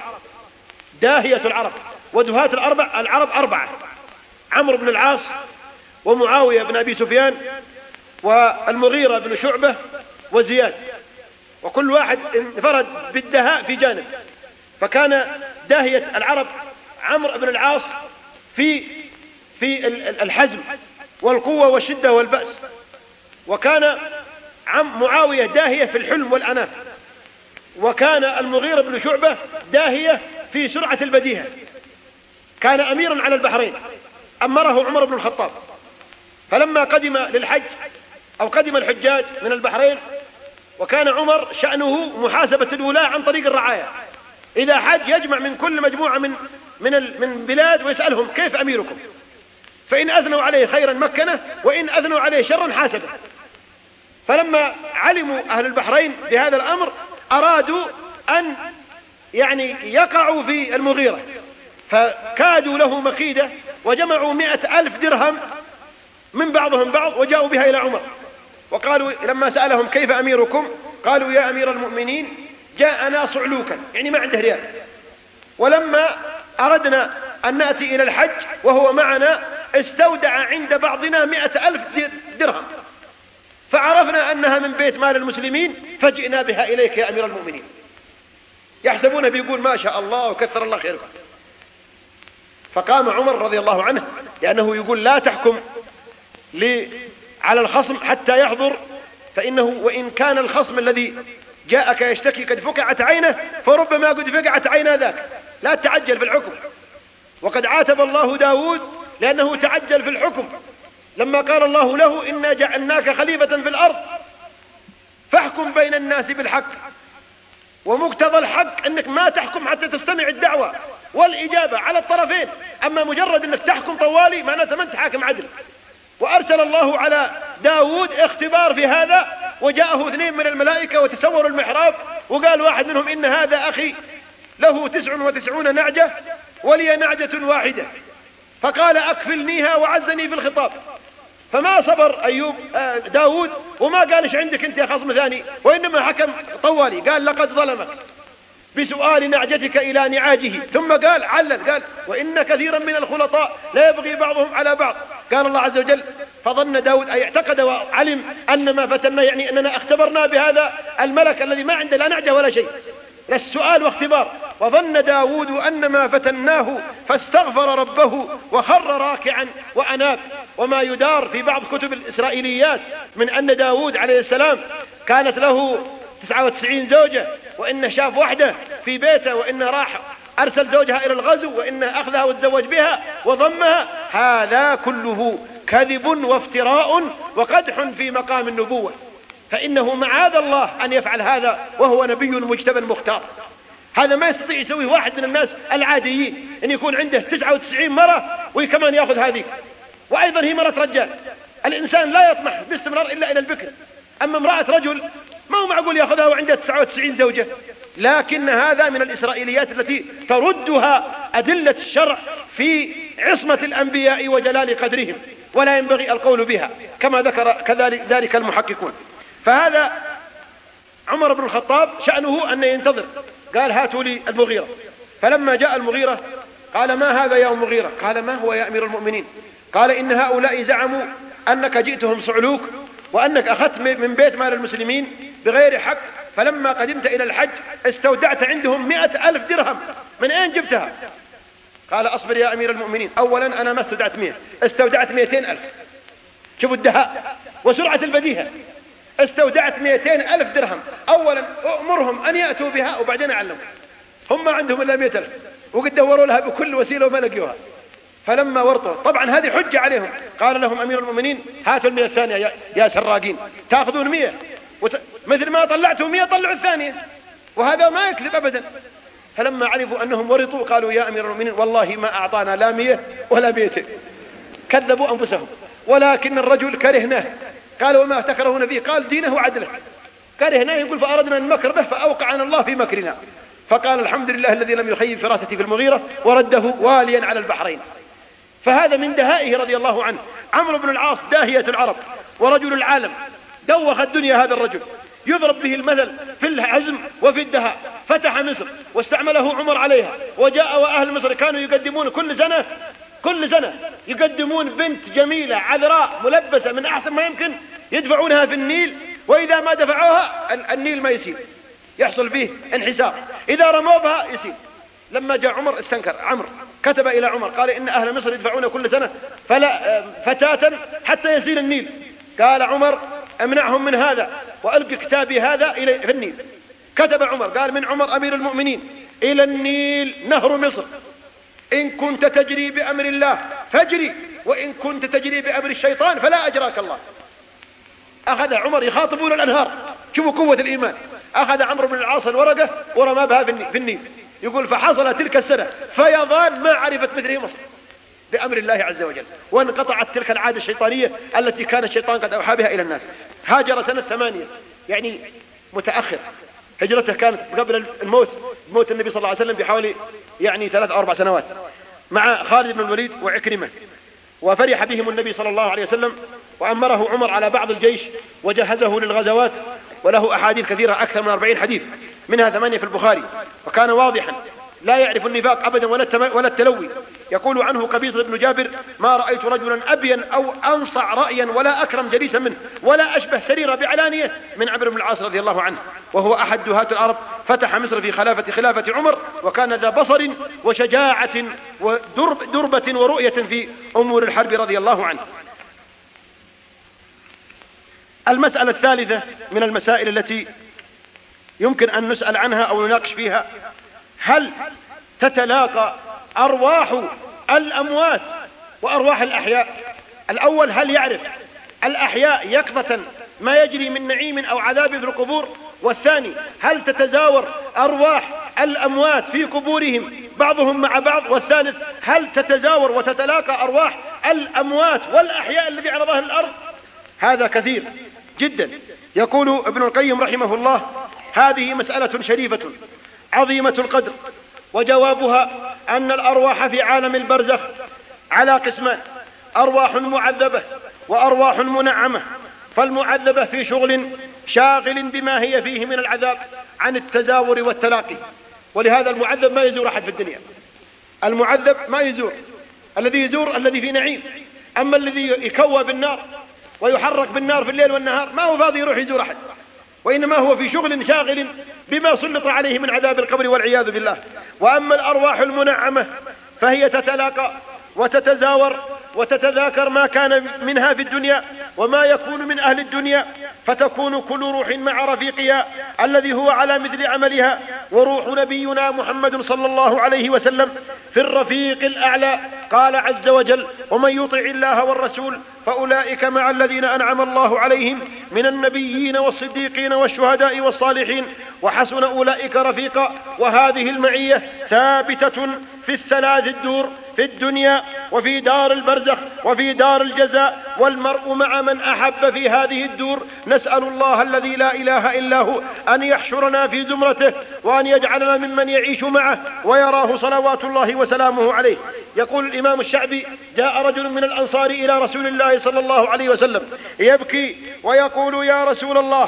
العرب ودهاة العرب أربعة: عمرو بن العاص، ومعاوية بن أبي سفيان، والمغيرة بن شعبة، وزياد، وكل واحد انفرد بالدهاء في جانب. فكان داهية العرب عمرو بن العاص في الحزم والقوة والشدة والبأس، وكان معاوية داهية في الحلم والأناة، وكان المغيرة بن شعبة داهية في سرعة البديهة. كان أميرا على البحرين أمره عمر بن الخطاب، فلما قدم للحج أو قدم الحجاج من البحرين، وكان عمر شأنه محاسبة الولاة عن طريق الرعاية، إذا حج يجمع من كل مجموعة من بلاد ويسألهم كيف أميركم، فإن أثنوا عليه خيرا مكنه، وإن أثنوا عليه شرا حاسبه. فلما علموا أهل البحرين بهذا الأمر أرادوا أن يقعوا في المغيرة، فكادوا له مكيدة، وجمعوا 100,000 درهم من بعضهم بعض وجاءوا بها إلى عمر، وقالوا لما سألهم كيف أميركم قالوا يا أمير المؤمنين جاءنا صعلوكا، يعني ما عنده ريال، ولما أردنا أن نأتي إلى الحج وهو معنا استودع عند بعضنا 100,000 درهم، فعرفنا أنها من بيت مال المسلمين فجئنا بها إليك يا أمير المؤمنين. يحسبونه بيقول ما شاء الله وكثر الله خيركم. فقام عمر رضي الله عنه، لأنه يقول لا تحكم على الخصم حتى يحضر، فإنه وإن كان الخصم الذي جاءك يشتكي قد فقعت عينه فربما قد فقعت عين ذاك، لا تعجل في الحكم. وقد عاتب الله داود لأنه تعجل في الحكم، لما قال الله له إنا جعلناك خليفة في الأرض فاحكم بين الناس بالحق. ومقتضى الحق أنك ما تحكم حتى تستمع الدعوة والإجابة على الطرفين، أما مجرد أنك تحكم طوالي معناته ما أنت حاكم عدل. وأرسل الله على داود اختبار في هذا، وجاءه 2 من الملائكة وتسوروا المحراب، وقال واحد منهم إن هذا أخي له 99 نعجة ولي نعجة واحدة، فقال أكفلنيها وعزني في الخطاب. فما صبر داود وما قال إيش عندك أنت يا خصم ثاني، وإنما حكم طوالي، قال لقد ظلمك بسؤال نعجتك إلى نعاجه، ثم قال قال وإن كثيرا من الخلطاء لا يبغي بعضهم على بعض. قال الله عز وجل فظن داود أي اعتقد وعلم أن ما فتنا يعني أننا اختبرنا بهذا الملك الذي ما عنده لا نعجة ولا شيء، للسؤال واختبار. وظن داود أن ما فتناه فاستغفر ربه وخر راكعا وأناب. وما يدار في بعض كتب الإسرائيليات من أن داود عليه السلام كانت له 99 زوجة، وإنه شاف واحدة في بيته، وإنه راح أرسل زوجها إلى الغزو، وإنه أخذها وتزوج بها وضمها. هذا كله كذب وافتراء وقدح في مقام النبوة، فإنه معاذ الله أن يفعل هذا وهو نبي مجتبى مختار. هذا ما يستطيع يسويه واحد من الناس العاديين، أن يكون عنده 99 مرة وكمان يأخذ هذه، وأيضا هي مرة رجال. الإنسان لا يطمح باستمرار إلا إلى البكر، أما امرأة رجل ما هو معقول يأخذها وعنده 99 زوجة. لكن هذا من الإسرائيليات التي تردها أدلة الشرع في عصمة الأنبياء وجلال قدرهم، ولا ينبغي القول بها كما ذكر كذلك ذلك المحققون. فهذا عمر بن الخطاب شأنه أن ينتظر، قال هاتوا لي المغيرة. فلما جاء المغيرة قال ما هذا يا مغيرة؟ قال ما هو يا أمير المؤمنين؟ قال إن هؤلاء زعموا أنك جئتهم صعلوك وأنك أخذت من بيت مال المسلمين بغير حق، فلما قدمت إلى الحج استودعت عندهم 100,000 درهم، من أين جبتها؟ قال أصبر يا أمير المؤمنين، أولا أنا ما استودعت 100، استودعت 200,000. شوفوا الدهاء وسرعة البديهة، استودعت 200,000 درهم، أولا أؤمرهم أن يأتوا بها وبعدين أعلمهم. هم ما عندهم إلا 100,000 وقد دوروا لها بكل وسيلة وما لقيوها. فلما ورطوا طبعا هذه حجة عليهم، قال لهم أمير المؤمنين هاتوا 100 الثانية يا سراقين، تأخذون 100 مثل ما طلعتوا 100 طلعوا الثانية، وهذا ما يكذب أبدا. فلما عرفوا أنهم ورطوا قالوا يا أمير المؤمنين والله ما أعطانا لا 100 ولا 200، كذبوا أنفسهم. ولكن الرجل كرهناه، قال وما تكرهون فيه؟ قال دينه وعدله، كرهناه يقول فأردنا أن نمكر به فأوقعنا الله في مكرنا. فقال الحمد لله الذي لم يخيب فراستي في المغيرة ورده واليا على البحرين. فهذا من دهائه رضي الله عنه. عمرو بن العاص داهية العرب ورجل العالم، دوخ الدنيا هذا الرجل، يضرب به المثل في العزم وفي الدهاء. فتح مصر واستعمله عمر عليها، وجاء وأهل مصر كانوا يقدمون كل سنة يقدمون بنت جميلة عذراء ملبسة من أحسن ما يمكن، يدفعونها في النيل، وإذا ما دفعوها النيل ما يسيل، يحصل فيه انحسار، إذا رموا بها يسيل. لما جاء عمر استنكر، عمرو كتب إلى عمر قال إن أهل مصر يدفعون كل سنة فتاة حتى يسيل النيل. قال عمر امنعهم من هذا وألق كتابي هذا في النيل. كتب عمر قال من عمر أمير المؤمنين إلى النيل نهر مصر، إن كنت تجري بأمر الله فاجري، وإن كنت تجري بأمر الشيطان فلا أجراك الله. أخذ عمر يخاطبون الأنهار، شوفوا قوة الإيمان. أخذ عمرو بن العاص الورقة ورمى بها في النيل. يقول فحصل تلك السنة فيضان ما عرفت مثله مصر بأمر الله عز وجل، وانقطعت تلك العادة الشيطانية التي كان الشيطان قد أوحى بها إلى الناس. هاجر سنة 8، يعني متأخر، هجرته كانت قبل موت النبي صلى الله عليه وسلم بحوالي 3 أو 4 سنوات، مع خالد بن الوليد وعكرمة. وفرح بهم النبي صلى الله عليه وسلم، وأمره عمر على بعض الجيش وجهزه للغزوات، وله أحاديث كثيرة أكثر من 40 حديث، منها 8 في البخاري. وكان واضحا لا يعرف النفاق أبدا ولا التلوي. يقول عنه قبيصة بن جابر ما رأيت رجلا أبين أو أنصع رأيا ولا أكرم جليسا منه ولا أشبه سريرة بعلانية من عمرو بن العاص رضي الله عنه، وهو أحد دهاة العرب. فتح مصر في خلافة عمر، وكان ذا بصر وشجاعة ودربة ورؤية في أمور الحرب رضي الله عنه. المسألة الثالثة من المسائل التي يمكن أن نسأل عنها أو نناقش فيها: هل تتلاقى أرواح الأموات وأرواح الأحياء؟ الأول، هل يعرف الأحياء يقظة ما يجري من نعيم أو عذاب في القبور؟ والثاني، هل تتزاور أرواح الأموات في قبورهم بعضهم مع بعض؟ والثالث، هل تتزاور وتتلاقى أرواح الأموات والأحياء الذي على ظهر الأرض؟ هذا كثير جدا. يقول ابن القيم رحمه الله: هذه مسألة شريفة عظيمة القدر، وجوابها أن الأرواح في عالم البرزخ على قسمان: أرواح معذبة وأرواح منعمة. فالمعذبة في شغل شاغل بما هي فيه من العذاب عن التزاور والتلاقي، ولهذا المعذب ما يزور أحد في الدنيا. المعذب ما يزور، الذي يزور الذي في نعيم. أما الذي يكوى بالنار ويحرك بالنار في الليل والنهار ما هو فاضي يروح يزور أحد، وإنما هو في شغل شاغل بما سلط عليه من عذاب القبر والعياذ بالله. وأما الأرواح المنعمة فهي تتلاقى وتتزاور وتتذاكر ما كان منها في الدنيا وما يكون من أهل الدنيا فتكون كل روح مع رفيقها الذي هو على مثل عملها. وروح نبينا محمد صلى الله عليه وسلم في الرفيق الأعلى. قال عز وجل: ومن يطع الله والرسول فأولئك مع الذين أنعم الله عليهم من النبيين والصديقين والشهداء والصالحين وحسن أولئك رفيقا. وهذه المعية ثابتة في الثلاث الدور، في الدنيا وفي دار البرزخ وفي دار الجزاء، والمرء مع من أحب في هذه الدور. نسأل الله الذي لا إله إلا هو أن يحشرنا في زمرته وأن يجعلنا ممن يعيش معه ويراه صلوات الله وسلامه عليه. يقول الإمام الشعبي: جاء رجل من الأنصار إلى رسول الله صلى الله عليه وسلم يبكي ويقول: يا رسول الله،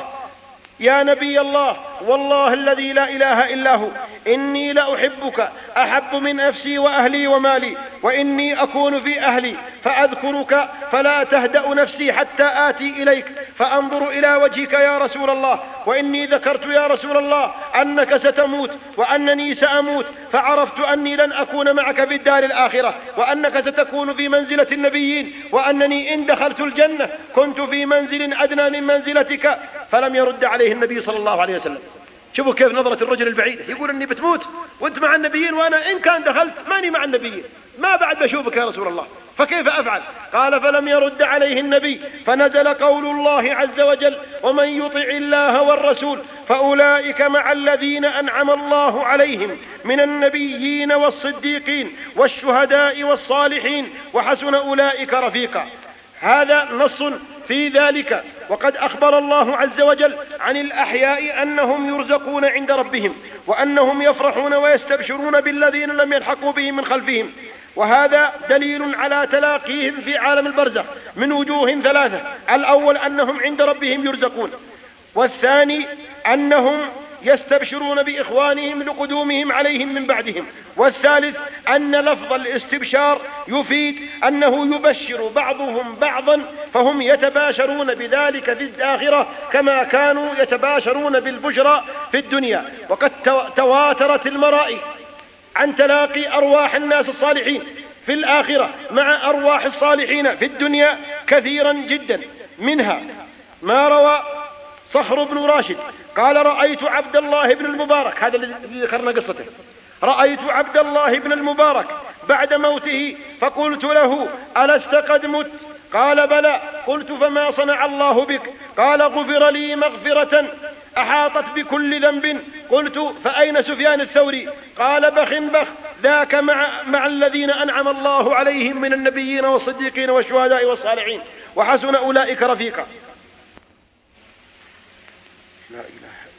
يا نبي الله، والله الذي لا إله إلا هو، إني لأحبك أحب من نفسي وأهلي ومالي، وإني أكون في أهلي فأذكرك فلا تهدأ نفسي حتى آتي إليك فأنظر إلى وجهك يا رسول الله، وإني ذكرت يا رسول الله أنك ستموت وأنني سأموت، فعرفت أني لن أكون معك في الدار الآخرة، وأنك ستكون في منزلة النبيين، وأنني إن دخلت الجنة كنت في منزل أدنى من منزلتك. فلم يرد عليه النبي صلى الله عليه وسلم. شوفوا كيف نظرة الرجل البعيدة، يقول أني بتموت وأنت مع النبيين، وأنا إن كان دخلت ماني مع النبيين، ما بعد بشوفك يا رسول الله، فكيف أفعل؟ قال: فلم يرد عليه النبي، فنزل قول الله عز وجل: ومن يطع الله والرسول فأولئك مع الذين أنعم الله عليهم من النبيين والصديقين والشهداء والصالحين وحسن أولئك رفيقا. هذا نص في ذلك. وقد أخبر الله عز وجل عن الأحياء أنهم يرزقون عند ربهم، وأنهم يفرحون ويستبشرون بالذين لم يلحقوا بهم من خلفهم، وهذا دليل على تلاقيهم في عالم البرزخ من وجوه ثلاثة: الأول أنهم عند ربهم يرزقون، والثاني أنهم يستبشرون بإخوانهم لقدومهم عليهم من بعدهم، والثالث أن لفظ الاستبشار يفيد أنه يبشر بعضهم بعضا، فهم يتباشرون بذلك في الآخرة كما كانوا يتباشرون بالبشرى في الدنيا. وقد تواترت المرائي عن تلاقي أرواح الناس الصالحين في الآخرة مع أرواح الصالحين في الدنيا كثيرا جدا. منها ما روى صخر بن راشد قال: رأيت عبد الله بن المبارك، هذا الذي ذكرنا قصته، رأيت عبد الله بن المبارك بعد موته فقلت له: ألست قد مت؟ قال: بلى. قلت: فما صنع الله بك؟ قال: غفر لي مغفرة أحاطت بكل ذنب. قلت: فأين سفيان الثوري؟ قال: بخ بخ، ذاك مع الذين أنعم الله عليهم من النبيين والصديقين والشهداء والصالحين وحسن أولئك رفيقا. لا إله إلا الله.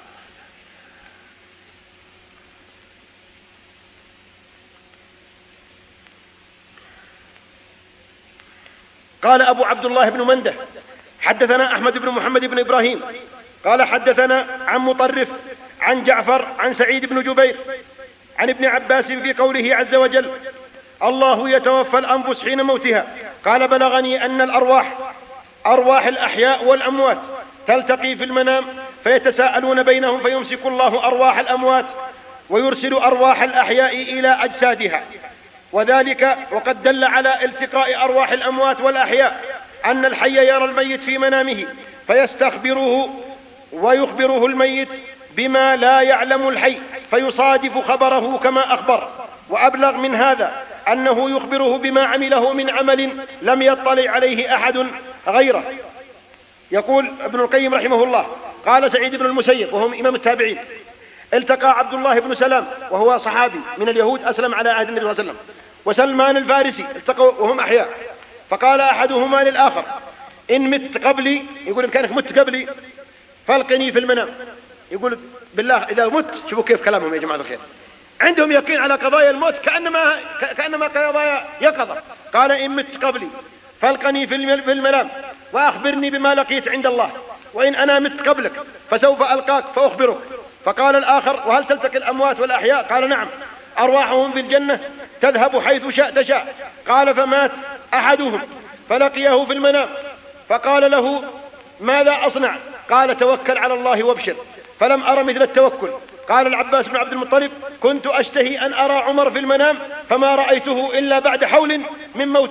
قال أبو عبد الله بن منده: حدثنا أحمد بن محمد بن إبراهيم قال حدثنا عن مطرف عن جعفر عن سعيد بن جبير عن ابن عباس في قوله عز وجل: الله يتوفى الأنفس حين موتها. قال: بلغني أن الأرواح، أرواح الأحياء والأموات، تلتقي في المنام فيتساءلون بينهم، فيمسك الله أرواح الأموات ويرسل أرواح الأحياء إلى أجسادها. وذلك وقد دل على التقاء أرواح الأموات والأحياء أن الحي يرى الميت في منامه فيستخبره ويخبره الميت بما لا يعلم الحي فيصادف خبره كما أخبر. وأبلغ من هذا أنه يخبره بما عمله من عمل لم يطلع عليه أحد غيره. يقول ابن القيم رحمه الله: قال سعيد بن المسيب وهم إمام التابعين: التقى عبد الله بن سلام وهو صحابي من اليهود أسلم على عهد النبي صلى الله عليه وسلم، وسلمان الفارسي، التقوا وهم أحياء، فقال أحدهما للآخر: إن مت قبلي، يقول إن كانك مت قبلي فالقني في المنام. يقول بالله إذا مت، شوفوا كيف كلامهم يا جماعة الخير، عندهم يقين على قضايا الموت كأنما قضايا يقظة. قال: إن مت قبلي فالقني في المنام وأخبرني بما لقيت عند الله، وإن أنا مت قبلك فسوف ألقاك فأخبرك. فقال الآخر: وهل تلتقي الأموات والأحياء؟ قال: نعم، أرواحهم في الجنة تذهب حيث تشاء. قال: فمات أحدهم فلقيه في المنام فقال له: ماذا أصنع؟ قال: توكل على الله وابشر. فلم أرى مثل التوكل. قال العباس بن عبد المطلب: كنت أشتهي أن أرى عمر في المنام فما رأيته إلا بعد حول من موته.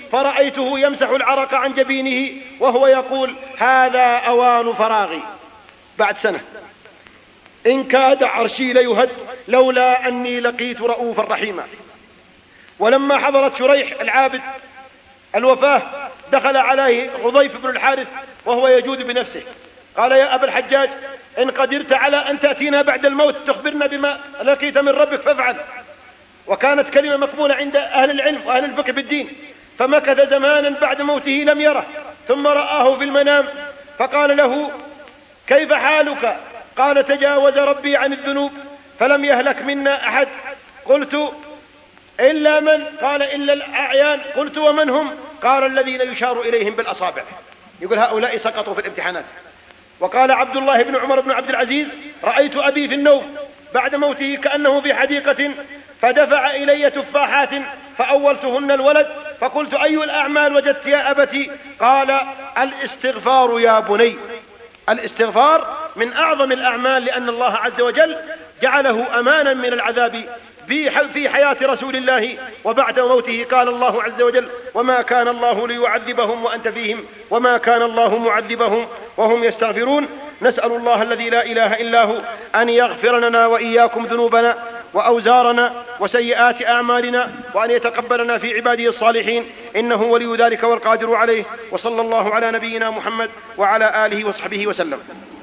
فرأيته يمسح العرق عن جبينه وهو يقول: هذا أوان فراغي. بعد سنة: إن كاد عرشي ليهد لولا أني لقيت رؤوفا رحيما. ولما حضرت شريح العابد الوفاة دخل عليه غضيف بن الحارث وهو يجود بنفسه، قال: يا أبا الحجاج، إن قدرت على أن تأتينا بعد الموت تخبرنا بما لقيت من ربك فافعل. وكانت كلمة مقبولة عند أهل العلم وأهل الفقه بالدين. فمكث زمانا بعد موته لم يره، ثم رآه في المنام فقال له: كيف حالك؟ قال: تجاوز ربي عن الذنوب فلم يهلك منا أحد. قلت: إلا من؟ قال: إلا الأعيان. قلت: ومن هم؟ قال: الذين يشار إليهم بالأصابع. يقول هؤلاء سقطوا في الامتحانات. وقال عبد الله بن عمر بن عبد العزيز: رأيت أبي في النوم بعد موته كأنه في حديقة، فدفع إلي تفاحات فأولتهن الولد، فقلت: أي الأعمال وجدت يا أبتي؟ قال: الاستغفار يا بني. الاستغفار من أعظم الأعمال، لأن الله عز وجل جعله أمانا من العذاب في حياة رسول الله وبعد موته. قال الله عز وجل: وما كان الله ليعذبهم وأنت فيهم وما كان الله معذبهم وهم يستغفرون. نسأل الله الذي لا إله إلا هو أن يغفر لنا وإياكم ذنوبنا وأوزارنا وسيئات أعمالنا، وأن يتقبلنا في عباده الصالحين، إنه ولي ذلك والقادر عليه. وصلى الله على نبينا محمد وعلى آله وصحبه وسلم.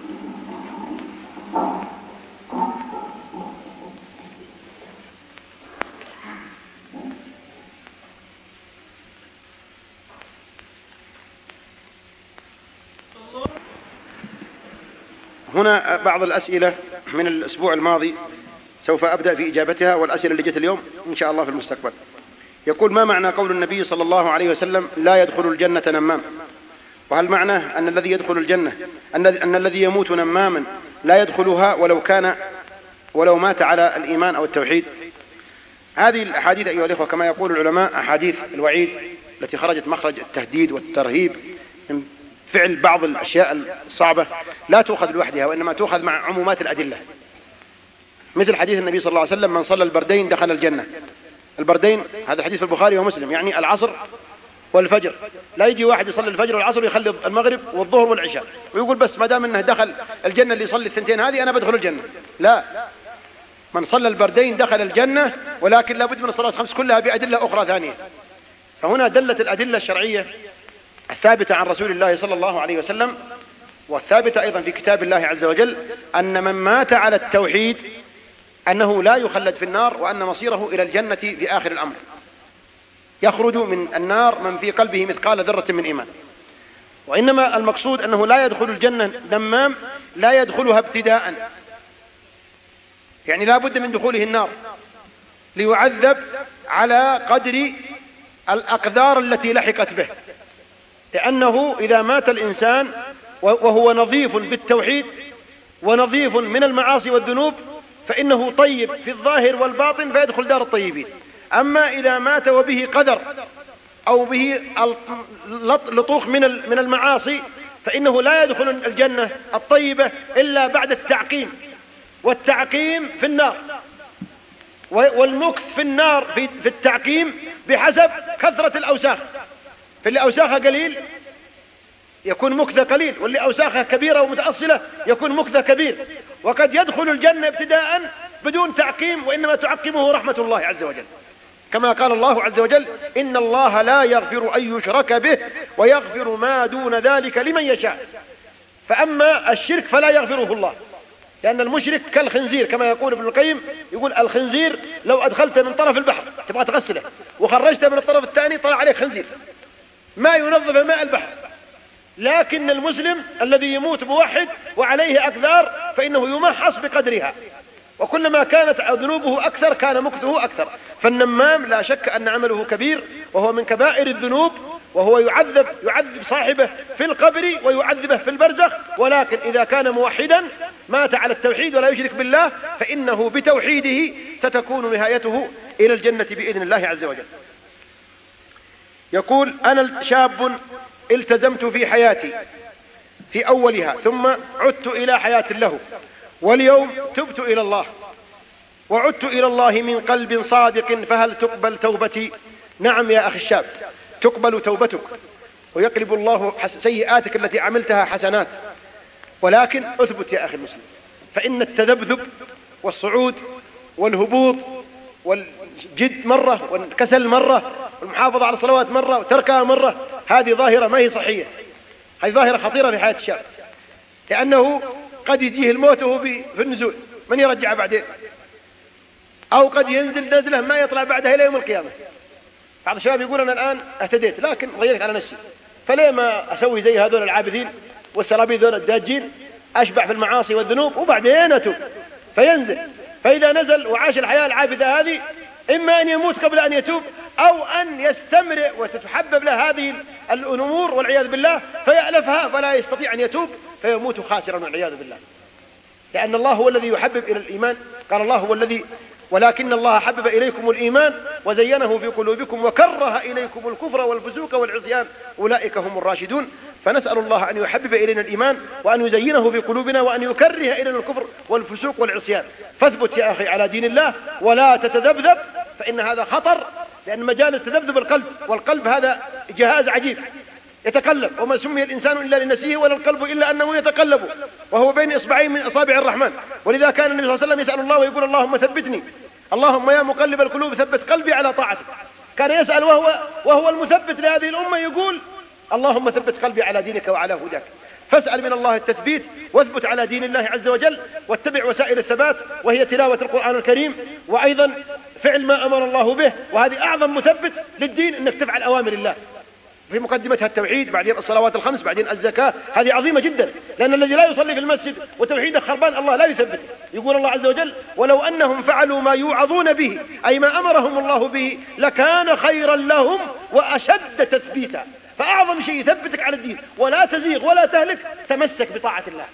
هنا بعض الأسئلة من الأسبوع الماضي سوف أبدأ في إجابتها، والأسئلة اللي جت اليوم إن شاء الله في المستقبل. يقول: ما معنى قول النبي صلى الله عليه وسلم: لا يدخل الجنة نمام؟ وهل معناه أن الذي يدخل الجنة أن الذي يموت نماما لا يدخلها ولو مات على الإيمان أو التوحيد؟ هذه الأحاديث أيها الإخوة كما يقول العلماء أحاديث الوعيد التي خرجت مخرج التهديد والترهيب من فعل بعض الأشياء الصعبة، لا تؤخذ لوحدها، وإنما تؤخذ مع عمومات الأدلة. مثل حديث النبي صلى الله عليه وسلم: من صلى البردين دخل الجنة. البردين هذا الحديث في البخاري ومسلم، يعني العصر والفجر. لا يجي واحد يصلي الفجر والعصر ويخلي المغرب والظهر والعشاء ويقول بس ما دام انه دخل الجنة اللي يصلي الثنتين هذه أنا بدخل الجنة. لا، من صلى البردين دخل الجنة، ولكن لابد من الصلاة الخمس كلها بأدلة أخرى ثانية. فهنا دلت الأدلة الشرعية الثابتة عن رسول الله صلى الله عليه وسلم، والثابتة أيضا في كتاب الله عز وجل، أن من مات على التوحيد أنه لا يخلد في النار، وأن مصيره إلى الجنة في آخر الأمر. يخرج من النار من في قلبه مثقال ذرة من إيمان. وإنما المقصود أنه لا يدخل الجنة نمام، لا يدخلها ابتداء، يعني لا بد من دخوله النار ليعذب على قدر الأقدار التي لحقت به. لأنه إذا مات الإنسان وهو نظيف بالتوحيد ونظيف من المعاصي والذنوب فإنه طيب في الظاهر والباطن فيدخل دار الطيبين. أما إذا مات وبه قدر أو به لطوخ من المعاصي فإنه لا يدخل الجنة الطيبة إلا بعد التعقيم، والتعقيم في النار، والمكث في النار في التعقيم بحسب كثرة الأوساخ. فاللي أوساخها قليل يكون مكثه قليل، واللي أوساخها كبيرة ومتأصلة يكون مكثه كبير. وقد يدخل الجنة ابتداء بدون تعقيم، وإنما تعقمه رحمة الله عز وجل، كما قال الله عز وجل: إن الله لا يغفر أن يشرك به ويغفر ما دون ذلك لمن يشاء. فأما الشرك فلا يغفره الله، لأن المشرك كالخنزير كما يقول ابن القيم، يقول الخنزير لو أدخلت من طرف البحر تبغى تغسله وخرجت من الطرف الثاني طلع عليك خنزير، ما ينظف ماء البحر. لكن المسلم الذي يموت موحد وعليه أكثار فإنه يمحص بقدرها، وكلما كانت ذنوبه أكثر كان مكثه أكثر. فالنمام لا شك أن عمله كبير وهو من كبائر الذنوب، وهو يعذب صاحبه في القبر ويعذبه في البرزخ. ولكن إذا كان موحدا مات على التوحيد ولا يشرك بالله فإنه بتوحيده ستكون نهايته إلى الجنة بإذن الله عز وجل. يقول: أنا شاب التزمت في حياتي في أولها ثم عدت إلى حياة له، واليوم تبت إلى الله وعدت إلى الله من قلب صادق، فهل تقبل توبتي؟ نعم يا أخي الشاب، تقبل توبتك ويقلب الله سيئاتك التي عملتها حسنات. ولكن اثبت يا أخي المسلم، فإن التذبذب والصعود والهبوط والجد مرة والكسل مرة والمحافظة على الصلوات مرة وتركها مرة، هذه ظاهرة ما هي صحية، هذه ظاهرة خطيرة في حياة الشاب، لأنه قد يجيه الموت وهو في النزول، من يرجع بعدين؟ أو قد ينزل نزله ما يطلع بعدها إلى يوم القيامة. بعض الشباب يقول أنا الآن اهتديت لكن ضيقت على نفسي، فليه ما أسوي زي هذول العابثين والسرابيل ذول الداجين، أشبع في المعاصي والذنوب وبعدين أتوب فينزل. فإذا نزل وعاش الحياة العابثة هذه، إما أن يموت قبل أن يتوب أو أن يستمر وتتحبب له هذه الأمور والعياذ بالله فيألفها فلا يستطيع أن يتوب فيموت خاسرا والعياذ بالله. لأن الله هو الذي يحبب إلى الإيمان، قال الله هو الذي ولكن الله حبب إليكم الإيمان وزينه في قلوبكم وكره إليكم الكفر والفسوق والعصيان أولئك هم الراشدون. فنسأل الله أن يحبب إلينا الإيمان وأن يزينه في قلوبنا وأن يكره إلينا الكفر والفسوق والعصيان. فاثبت يا أخي على دين الله ولا تتذبذب، فإن هذا خطر، لأن مجال التذبذب القلب، والقلب هذا جهاز عجيب يتقلب، وما سمي الإنسان إلا لنفسه ولا القلب إلا أنه يتقلب وهو بين إصبعين من أصابع الرحمن. ولذا كان النبي صلى الله عليه وسلم يسأل الله ويقول اللهم ثبتني، اللهم يا مقلب القلوب ثبت قلبي على طاعتك. كان يسأل وهو المثبت لهذه الأمة يقول اللهم ثبت قلبي على دينك وعلى هداك. فاسأل من الله التثبيت واثبت على دين الله عز وجل واتبع وسائل الثبات، وهي تلاوة القرآن الكريم، وأيضا فعل ما أمر الله به، وهذه أعظم مثبت للدين أنك تفعل أوامر الله، في مقدمتها التوحيد، بعدين الصلوات الخمس، بعدين الزكاة. هذه عظيمة جدا، لأن الذي لا يصلي في المسجد وتوحيده خربان الله لا يثبت. يقول الله عز وجل ولو أنهم فعلوا ما يوعظون به أي ما أمرهم الله به لكان خيرا لهم وأشد تثبيتا. فأعظم شيء يثبتك على الدين ولا تزيغ ولا تهلك، تمسك بطاعة الله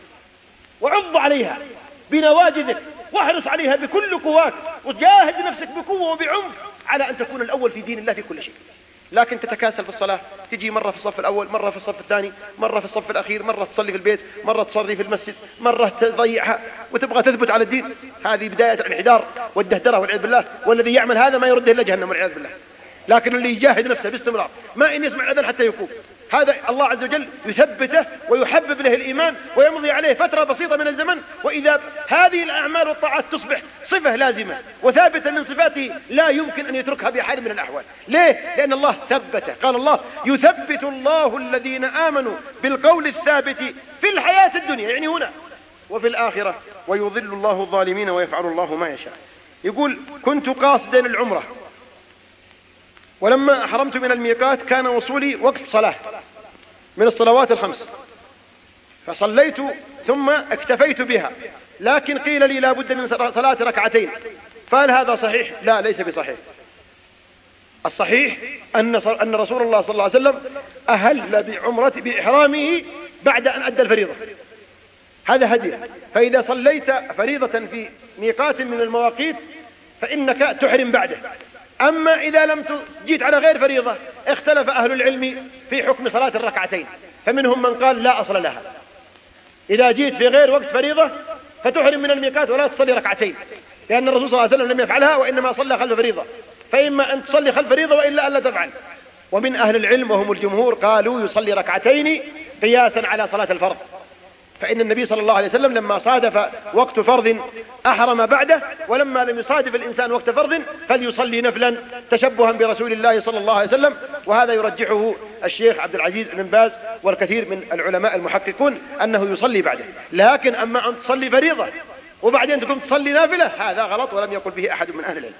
وعض عليها بنواجذك واحرص عليها بكل قواك، وجاهد نفسك بقوة وبعمق على أن تكون الأول في دين الله في كل شيء. لكن تتكاسل في الصلاة، تجي مرة في الصف الأول، مرة في الصف الثاني، مرة في الصف الأخير، مرة تصلي في البيت، مرة تصلي في المسجد، مرة تضيعها وتبغى تثبت على الدين. هذه بداية الانحدار والدهدرة والعياذ بالله، والذي يعمل هذا ما يرده إلا جهنم والعياذ بالله. لكن اللي يجاهد نفسه باستمرار ما إن يسمع الأذان حتى يقوم، هذا الله عز وجل يثبته ويحبب له الإيمان ويمضي عليه فترة بسيطة من الزمن، وإذا هذه الأعمال والطاعات تصبح صفة لازمة وثابتة من صفاته لا يمكن أن يتركها بحال من الأحوال. ليه؟ لأن الله ثبته. قال الله يثبت الله الذين آمنوا بالقول الثابت في الحياة الدنيا، يعني هنا وفي الآخرة، ويضل الله الظالمين ويفعل الله ما يشاء. يقول كنت قاصدا العمرة، ولما أحرمت من الميقات كان وصولي وقت صلاة من الصلوات الخمس، فصليت ثم اكتفيت بها، لكن قيل لي لا بد من صلاة ركعتين، فهل هذا صحيح؟ لا، ليس بصحيح. الصحيح أن رسول الله صلى الله عليه وسلم أهل بإحرامه بعد أن أدى الفريضة، هذا هدي. فإذا صليت فريضة في ميقات من المواقيت فإنك تحرم بعده. أما إذا لم جيت على غير فريضة اختلف أهل العلم في حكم صلاة الركعتين، فمنهم من قال لا أصل لها، إذا جيت في غير وقت فريضة فتحرم من الميقات ولا تصلي ركعتين، لأن الرسول صلى الله عليه وسلم لم يفعلها وإنما صلى خلف فريضة، فإما أن تصلي خلف فريضة وإلا ألا تفعل. ومن أهل العلم وهم الجمهور قالوا يصلي ركعتين قياسا على صلاة الفرض، فإن النبي صلى الله عليه وسلم لما صادف وقت فرض أحرم بعده، ولما لم يصادف الإنسان وقت فرض فليصلي نفلا تشبها برسول الله صلى الله عليه وسلم. وهذا يرجحه الشيخ عبد العزيز بن باز والكثير من العلماء المحققون أنه يصلي بعده. لكن أما أن تصلي فريضة وبعدين تقوم تصلي نافلة هذا غلط ولم يقل به أحد من أهل العلم.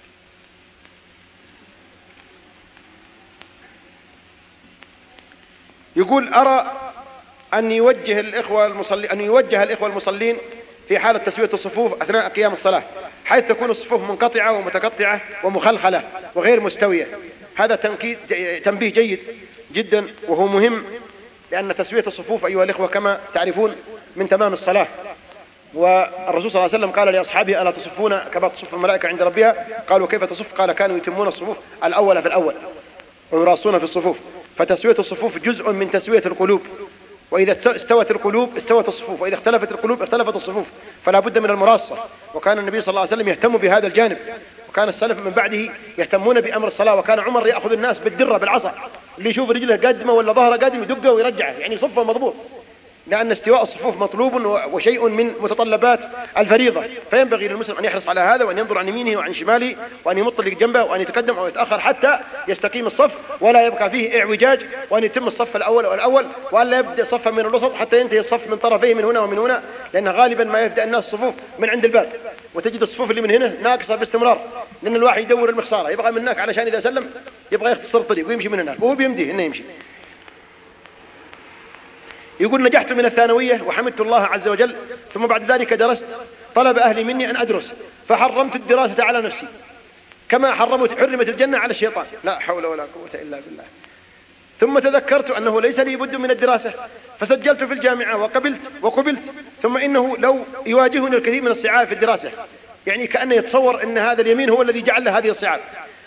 يقول أرى أن يوجه الإخوة المصلين في حالة تسوية الصفوف أثناء قيام الصلاة، حيث تكون الصفوف منقطعة ومتقطعة ومخلخلة وغير مستوية. هذا تنبيه جيد جدا وهو مهم، لأن تسوية الصفوف أيها الإخوة كما تعرفون من تمام الصلاة. والرسول صلى الله عليه وسلم قال لأصحابه ألا تصفون كما تصف الملائكة عند ربها؟ قالوا كيف تصف؟ قال كانوا يتمون الصفوف الأول في الأول ويراصون في الصفوف. فتسوية الصفوف جزء من تسوية القلوب، وإذا استوت القلوب استوت الصفوف، وإذا اختلفت القلوب اختلفت الصفوف، فلا بد من المراصة. وكان النبي صلى الله عليه وسلم يهتم بهذا الجانب، وكان السلف من بعده يهتمون بأمر الصلاة. وكان عمر يأخذ الناس بالدرة بالعصا اللي يشوف رجله قادمة ولا ظهره قادم يدقه ويرجعه، يعني صفه مضبوط، لأن استواء الصفوف مطلوب وشيء من متطلبات الفريضة، فينبغي للمسلم أن يحرص على هذا، وأن ينظر عن يمينه وعن شماله، وأن يمط اللي جنبه، وأن يتقدم أو يتأخر حتى يستقيم الصف ولا يبقى فيه اعوجاج، وأن يتم الصف الأول وأن لا يبدأ صفا من الوسط حتى ينتهي الصف من طرفيه من هنا ومن هنا، لأن غالبا ما يبدأ الناس الصفوف من عند الباب، وتجد الصفوف اللي من هنا ناقصة باستمرار، لأن الواحد يدور المخسارة، يبغى من هناك علشان إذا سلم يبغى يختصر الطريق ويمشي من هناك، وهو بيمديه إنه يمشي. يقول نجحت من الثانوية وحمدت الله عز وجل، ثم بعد ذلك درست، طلب أهلي مني أن أدرس فحرمت الدراسة على نفسي كما حرمت الجنة على الشيطان، لا حول ولا قوة إلا بالله. ثم تذكرت أنه ليس لي بد من الدراسة فسجلت في الجامعة وقبلت، ثم إنه لو يواجهني الكثير من الصعاب في الدراسة، يعني كأنه يتصور أن هذا اليمين هو الذي جعل له هذه الصعاب.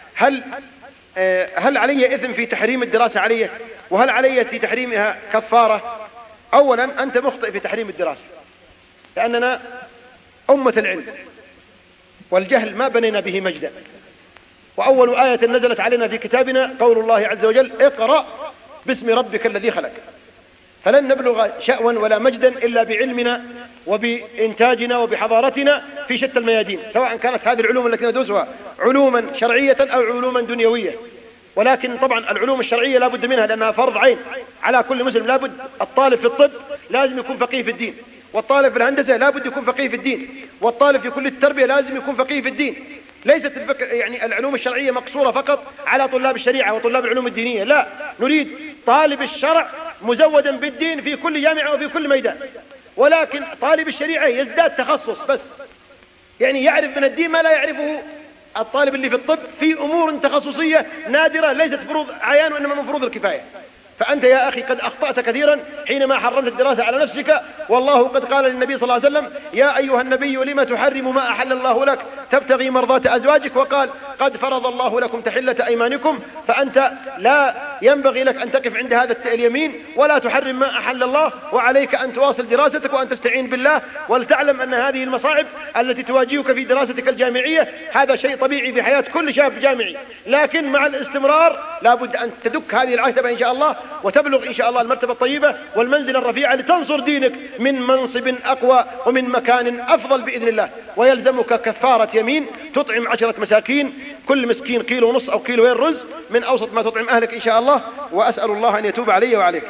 هل علي إثم في تحريم الدراسة علي؟ وهل علي في تحريمها كفارة؟ أولا أنت مخطئ في تحريم الدراسة، لأننا أمة العلم، والجهل ما بنينا به مجدا، وأول آية نزلت علينا في كتابنا قول الله عز وجل اقرأ باسم ربك الذي خلق، فلن نبلغ شأوا ولا مجدا إلا بعلمنا وبإنتاجنا وبحضارتنا في شتى الميادين، سواء كانت هذه العلوم التي ندرسها علوما شرعية أو علوما دنيوية. ولكن طبعا العلوم الشرعية لا بد منها لأنها فرض عين على كل مسلم، لا بد الطالب في الطب لازم يكون فقيه في الدين، والطالب في الهندسة لا بد يكون فقيه في الدين، والطالب في كل التربية لازم يكون فقيه في الدين. ليست يعني العلوم الشرعية مقصورة فقط على طلاب الشريعة وطلاب العلوم الدينية، لا، نريد طالب الشرع مزودا بالدين في كل جامعة وفي كل ميدان. ولكن طالب الشريعة يزداد تخصص بس، يعني يعرف من الدين ما لا يعرفه الطالب اللي في الطب في أمور تخصصية نادرة ليست فروض عيان وإنما من فروض الكفاية. فأنت يا أخي قد أخطأت كثيرا حينما حرمت الدراسة على نفسك، والله قد قال للنبي صلى الله عليه وسلم يا أيها النبي لما تحرم ما أحل الله لك تبتغي مرضات أزواجك، وقال قد فرض الله لكم تحلة أيمانكم، فأنت لا ينبغي لك أن تقف عند هذا اليمين ولا تحرم ما أحل الله، وعليك أن تواصل دراستك وأن تستعين بالله، ولتعلم أن هذه المصاعب التي تواجهك في دراستك الجامعية هذا شيء طبيعي في حياة كل شاب جامعي، لكن مع الاستمرار لابد أن تدك هذه العتبة إن شاء الله وتبلغ إن شاء الله المرتبة الطيبة والمنزل الرفيع لتنصر دينك من منصب أقوى ومن مكان أفضل بإذن الله. ويلزمك كفارة يمين تطعم 10 مساكين، كل مسكين 1.5 كيلو أو 2 كيلو رز من أوسط ما تطعم أهلك إن شاء الله، وأسأل الله أن يتوب علي وعليك.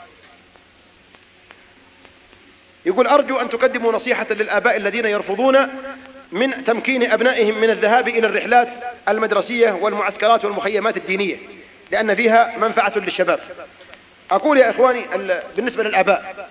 يقول أرجو أن تقدموا نصيحة للآباء الذين يرفضون من تمكين أبنائهم من الذهاب إلى الرحلات المدرسية والمعسكرات والمخيمات الدينية لأن فيها منفعة للشباب. أقول يا إخواني بالنسبة للآباء،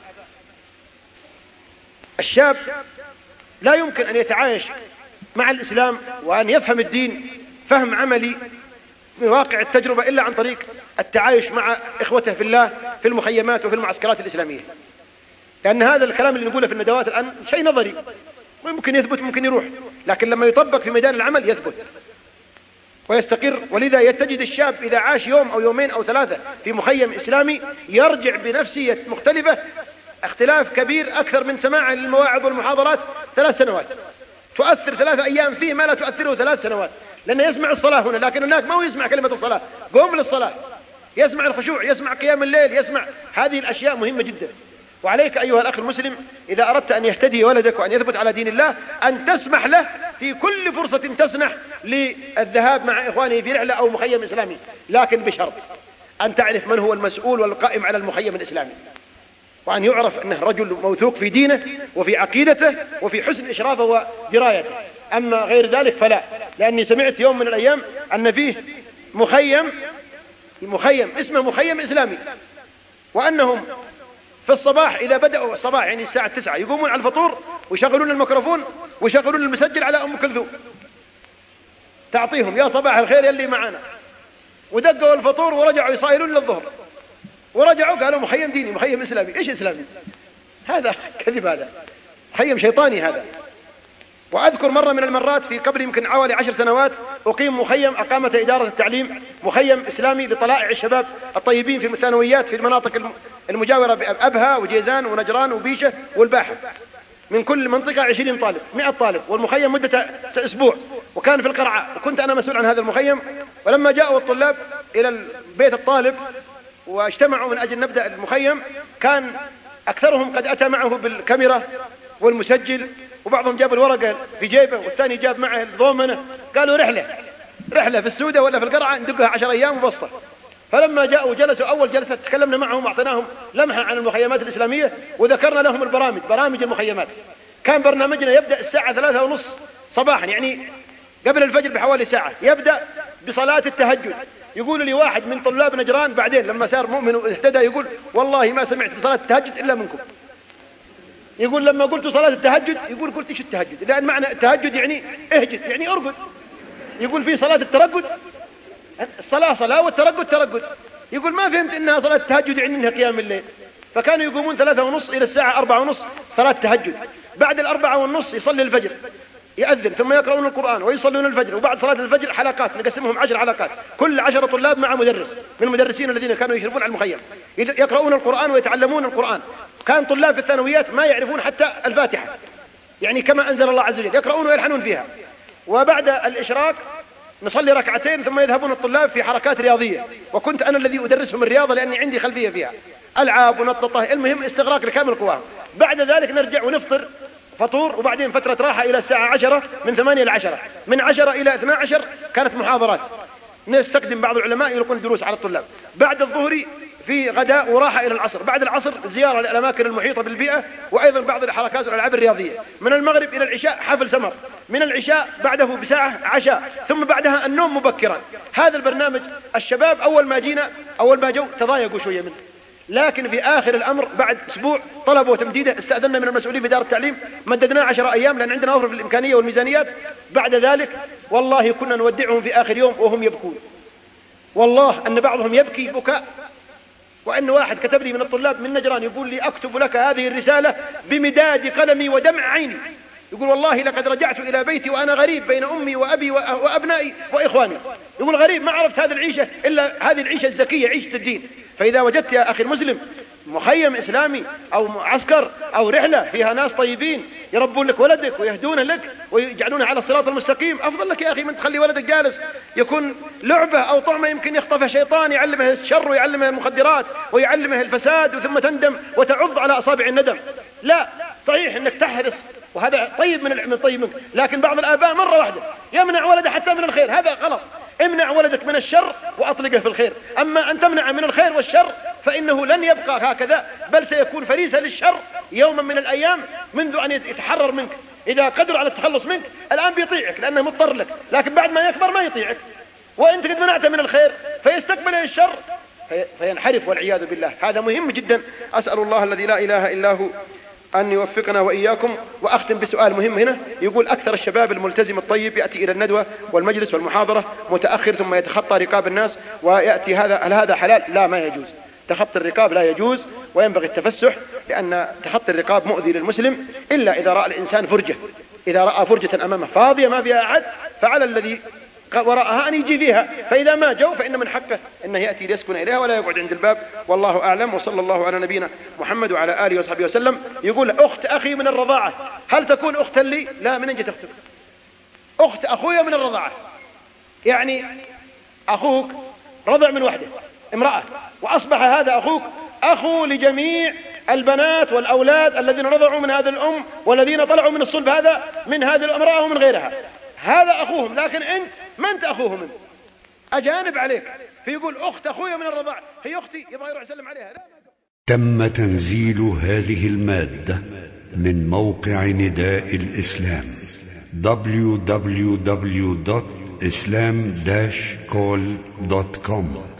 الشاب لا يمكن أن يتعايش مع الإسلام وأن يفهم الدين فهم عملي من واقع التجربة إلا عن طريق التعايش مع إخوته في الله في المخيمات وفي المعسكرات الإسلامية، لأن هذا الكلام اللي نقوله في الندوات الآن شيء نظري ممكن يثبت ممكن يروح، لكن لما يطبق في ميدان العمل يثبت ويستقر. ولذا تجد الشاب إذا عاش يوم أو يومين أو 3 في مخيم إسلامي يرجع بنفسية مختلفة، اختلاف كبير أكثر من سماع للمواعظ والمحاضرات 3 سنوات، تؤثر 3 أيام فيه ما لا تؤثره 3 سنوات، لأنه يسمع الصلاة هنا لكن هناك ما هو يسمع كلمة الصلاة، قوم للصلاة، يسمع الخشوع، يسمع قيام الليل، يسمع هذه الأشياء مهمة جدا. وعليك أيها الأخ المسلم إذا أردت أن يهتدي ولدك وأن يثبت على دين الله أن تسمح له في كل فرصة تسنح للذهاب مع إخوانه في رحلة أو مخيم إسلامي، لكن بشرط أن تعرف من هو المسؤول والقائم على المخيم الإسلامي، وأن يعرف أنه رجل موثوق في دينه وفي عقيدته وفي حسن إشرافه ودرايته. أما غير ذلك فلا، لأني سمعت يوم من الأيام أن فيه مخيم اسمه مخيم إسلامي، وأنهم في الصباح إذا بدأوا الصباح يعني الساعة 9 يقومون على الفطور ويشغلون الميكروفون ويشغلون المسجل على أم كلثوم تعطيهم يا صباح الخير يلي معنا، ودقوا الفطور ورجعوا يصايلون للظهر، ورجعوا قالوا مخيم ديني مخيم إسلامي. إيش إسلامي؟ هذا كذب، هذا مخيم شيطاني هذا. وأذكر مرة من المرات في قبل يمكن حوالي 10 سنوات أقيم مخيم أقامته إدارة التعليم، مخيم إسلامي لطلائع الشباب الطيبين في الثانويات في المناطق المجاورة بأبها وجيزان ونجران وبيشة والباحة، من كل منطقة 20 طالب 100 طالب، والمخيم مدة أسبوع، وكان في القرعة، وكنت أنا مسؤول عن هذا المخيم. ولما جاءوا الطلاب إلى بيت الطالب واجتمعوا من أجل نبدأ المخيم، كان أكثرهم قد أتى معه بالكاميرا والمسجل، وبعضهم جاب الورقة في جيبه والثاني جاب معه الضومنة. قالوا رحلة في السودة ولا في القرعة ندقها 10 أيام وبسطة. فلما جاءوا جلسوا أول جلسة تكلمنا معهم وأعطيناهم لمحة عن المخيمات الإسلامية وذكرنا لهم برامج المخيمات. كان برنامجنا يبدأ الساعة 3:30 صباحا، يعني قبل الفجر بحوالي ساعة، يبدأ بصلاة التهجد. يقول لي واحد من طلاب نجران بعدين لما صار مؤمن واهتدى، يقول والله ما سمعت بصلاة التهجد إلا منكم. يقول لما قلت صلاة التهجد، يقول قلت إيش التهجد؟ لأن معنى التهجد يعني اهجد، يعني أرقد. يقول في صلاة الترقد، الصلاة صلاة والترقد ترقد. يقول ما فهمت إنها صلاة التهجد يعني إنها قيام الليل. فكانوا يقومون 3:30 إلى الساعة 4:30 صلاة تهجد. بعد 4:30 يصلي الفجر، يأذن، ثم يقرؤون القرآن ويصلون الفجر. وبعد صلاة الفجر حلقات نقسمهم 10 حلقات، كل 10 طلاب مع مدرس من المدرسين الذين كانوا يشرفون على المخيم، يقرؤون القرآن ويتعلمون القرآن. كان طلاب في الثانويات ما يعرفون حتى الفاتحة، يعني كما أنزل الله عز وجل، يقرؤون ويلحنون فيها. وبعد الإشراق نصلي ركعتين ثم يذهبون الطلاب في حركات رياضية، وكنت أنا الذي أدرسهم الرياضة لأني عندي خلفية فيها، ألعاب ونططة، المهم استغراق لكامل قواهم. بعد ذلك نرجع ونفطر فطور، وبعدين فترة راحة إلى الساعة 10، من 8 إلى 10، من 10 إلى 12 كانت محاضرات، نستخدم بعض العلماء يلقون دروس على الطلاب. بعد الظهر في غداء وراحة إلى العصر. بعد العصر زيارة للأماكن المحيطة بالبيئة، وأيضا بعض الحركات والألعاب الرياضية. من المغرب إلى العشاء حفل سمر، من العشاء بعده بساعة عشاء، ثم بعدها النوم مبكرا. هذا البرنامج الشباب أول ما جو تضايقوا شوية منه، لكن في آخر الأمر بعد أسبوع طلبوا تمديده، استأذنا من المسؤولين في دار التعليم، مددناه 10 أيام لأن عندنا وفر في الإمكانية والميزانيات. بعد ذلك والله كنا نودعهم في آخر يوم وهم يبكون، والله أن بعضهم يبكي بكاء. وأن واحد كتب لي من الطلاب من نجران يقول لي أكتب لك هذه الرسالة بمداد قلمي ودمع عيني، يقول والله لقد رجعت إلى بيتي وأنا غريب بين أمي وأبي وأبنائي وإخواني. يقول غريب، ما عرفت هذه العيشة إلا هذه العيشة الزكية، عيشة الدين. فإذا وجدت يا أخي المسلم مخيم إسلامي أو معسكر أو رحلة فيها ناس طيبين يربون لك ولدك ويهدون لك ويجعلونه على الصراط المستقيم، أفضل لك يا أخي من تخلي ولدك جالس يكون لعبة أو طعمة يمكن يخطفه شيطان يعلمه الشر ويعلمه المخدرات ويعلمه الفساد، وثم تندم وتعض على أصابع الندم. لا، صحيح أنك تحرص وهذا طيب من طيب منك، لكن بعض الآباء مرة واحدة يمنع ولده حتى من الخير، هذا غلط. امنع ولدك من الشر وأطلقه في الخير. أما أن تمنع من الخير والشر فإنه لن يبقى هكذا، بل سيكون فريسة للشر يوما من الأيام منذ أن يتحرر منك. إذا قدر على التخلص منك الآن بيطيعك لأنه مضطر لك، لكن بعد ما يكبر ما يطيعك، وأنت قد منعته من الخير فيستقبله الشر فينحرف والعياذ بالله. هذا مهم جدا. أسأل الله الذي لا إله إلا هو أن يوفقنا وإياكم. وأختم بسؤال مهم هنا، يقول أكثر الشباب الملتزم الطيب يأتي إلى الندوة والمجلس والمحاضرة متأخر ثم يتخطى رقاب الناس ويأتي هل هذا حلال؟ لا، ما يجوز. تخطي الرقاب لا يجوز، وينبغي التفسح، لأن تخطي الرقاب مؤذي للمسلم إلا إذا رأى الإنسان فرجة. إذا رأى فرجة أمامه فاضية ما فيها أحد فعلى الذي وراءها أن يجي فيها، فإذا ما جو فإن من حقه أنه يأتي ليسكن إليها ولا يقعد عند الباب، والله أعلم. وصلى الله على نبينا محمد وعلى آله وصحبه وسلم. يقول أخت أخي من الرضاعة هل تكون أختا لي؟ لا، من أين جت أختك؟ أخت أخويا من الرضاعة، يعني أخوك رضع من وحده امرأة، وأصبح هذا أخوك أخو لجميع البنات والأولاد الذين رضعوا من هذا الأم والذين طلعوا من الصلب هذا من هذه الامرأة ومن غيرها، هذا أخوهم. لكن أنت ما أنت أخوهم، أنت أجانب عليك. فيقول أخت أخويا من الرضاع، هي أختي، يبغى يروح يسلم عليها. لا. تم تنزيل هذه المادة من موقع نداء الإسلام www.islam-call.com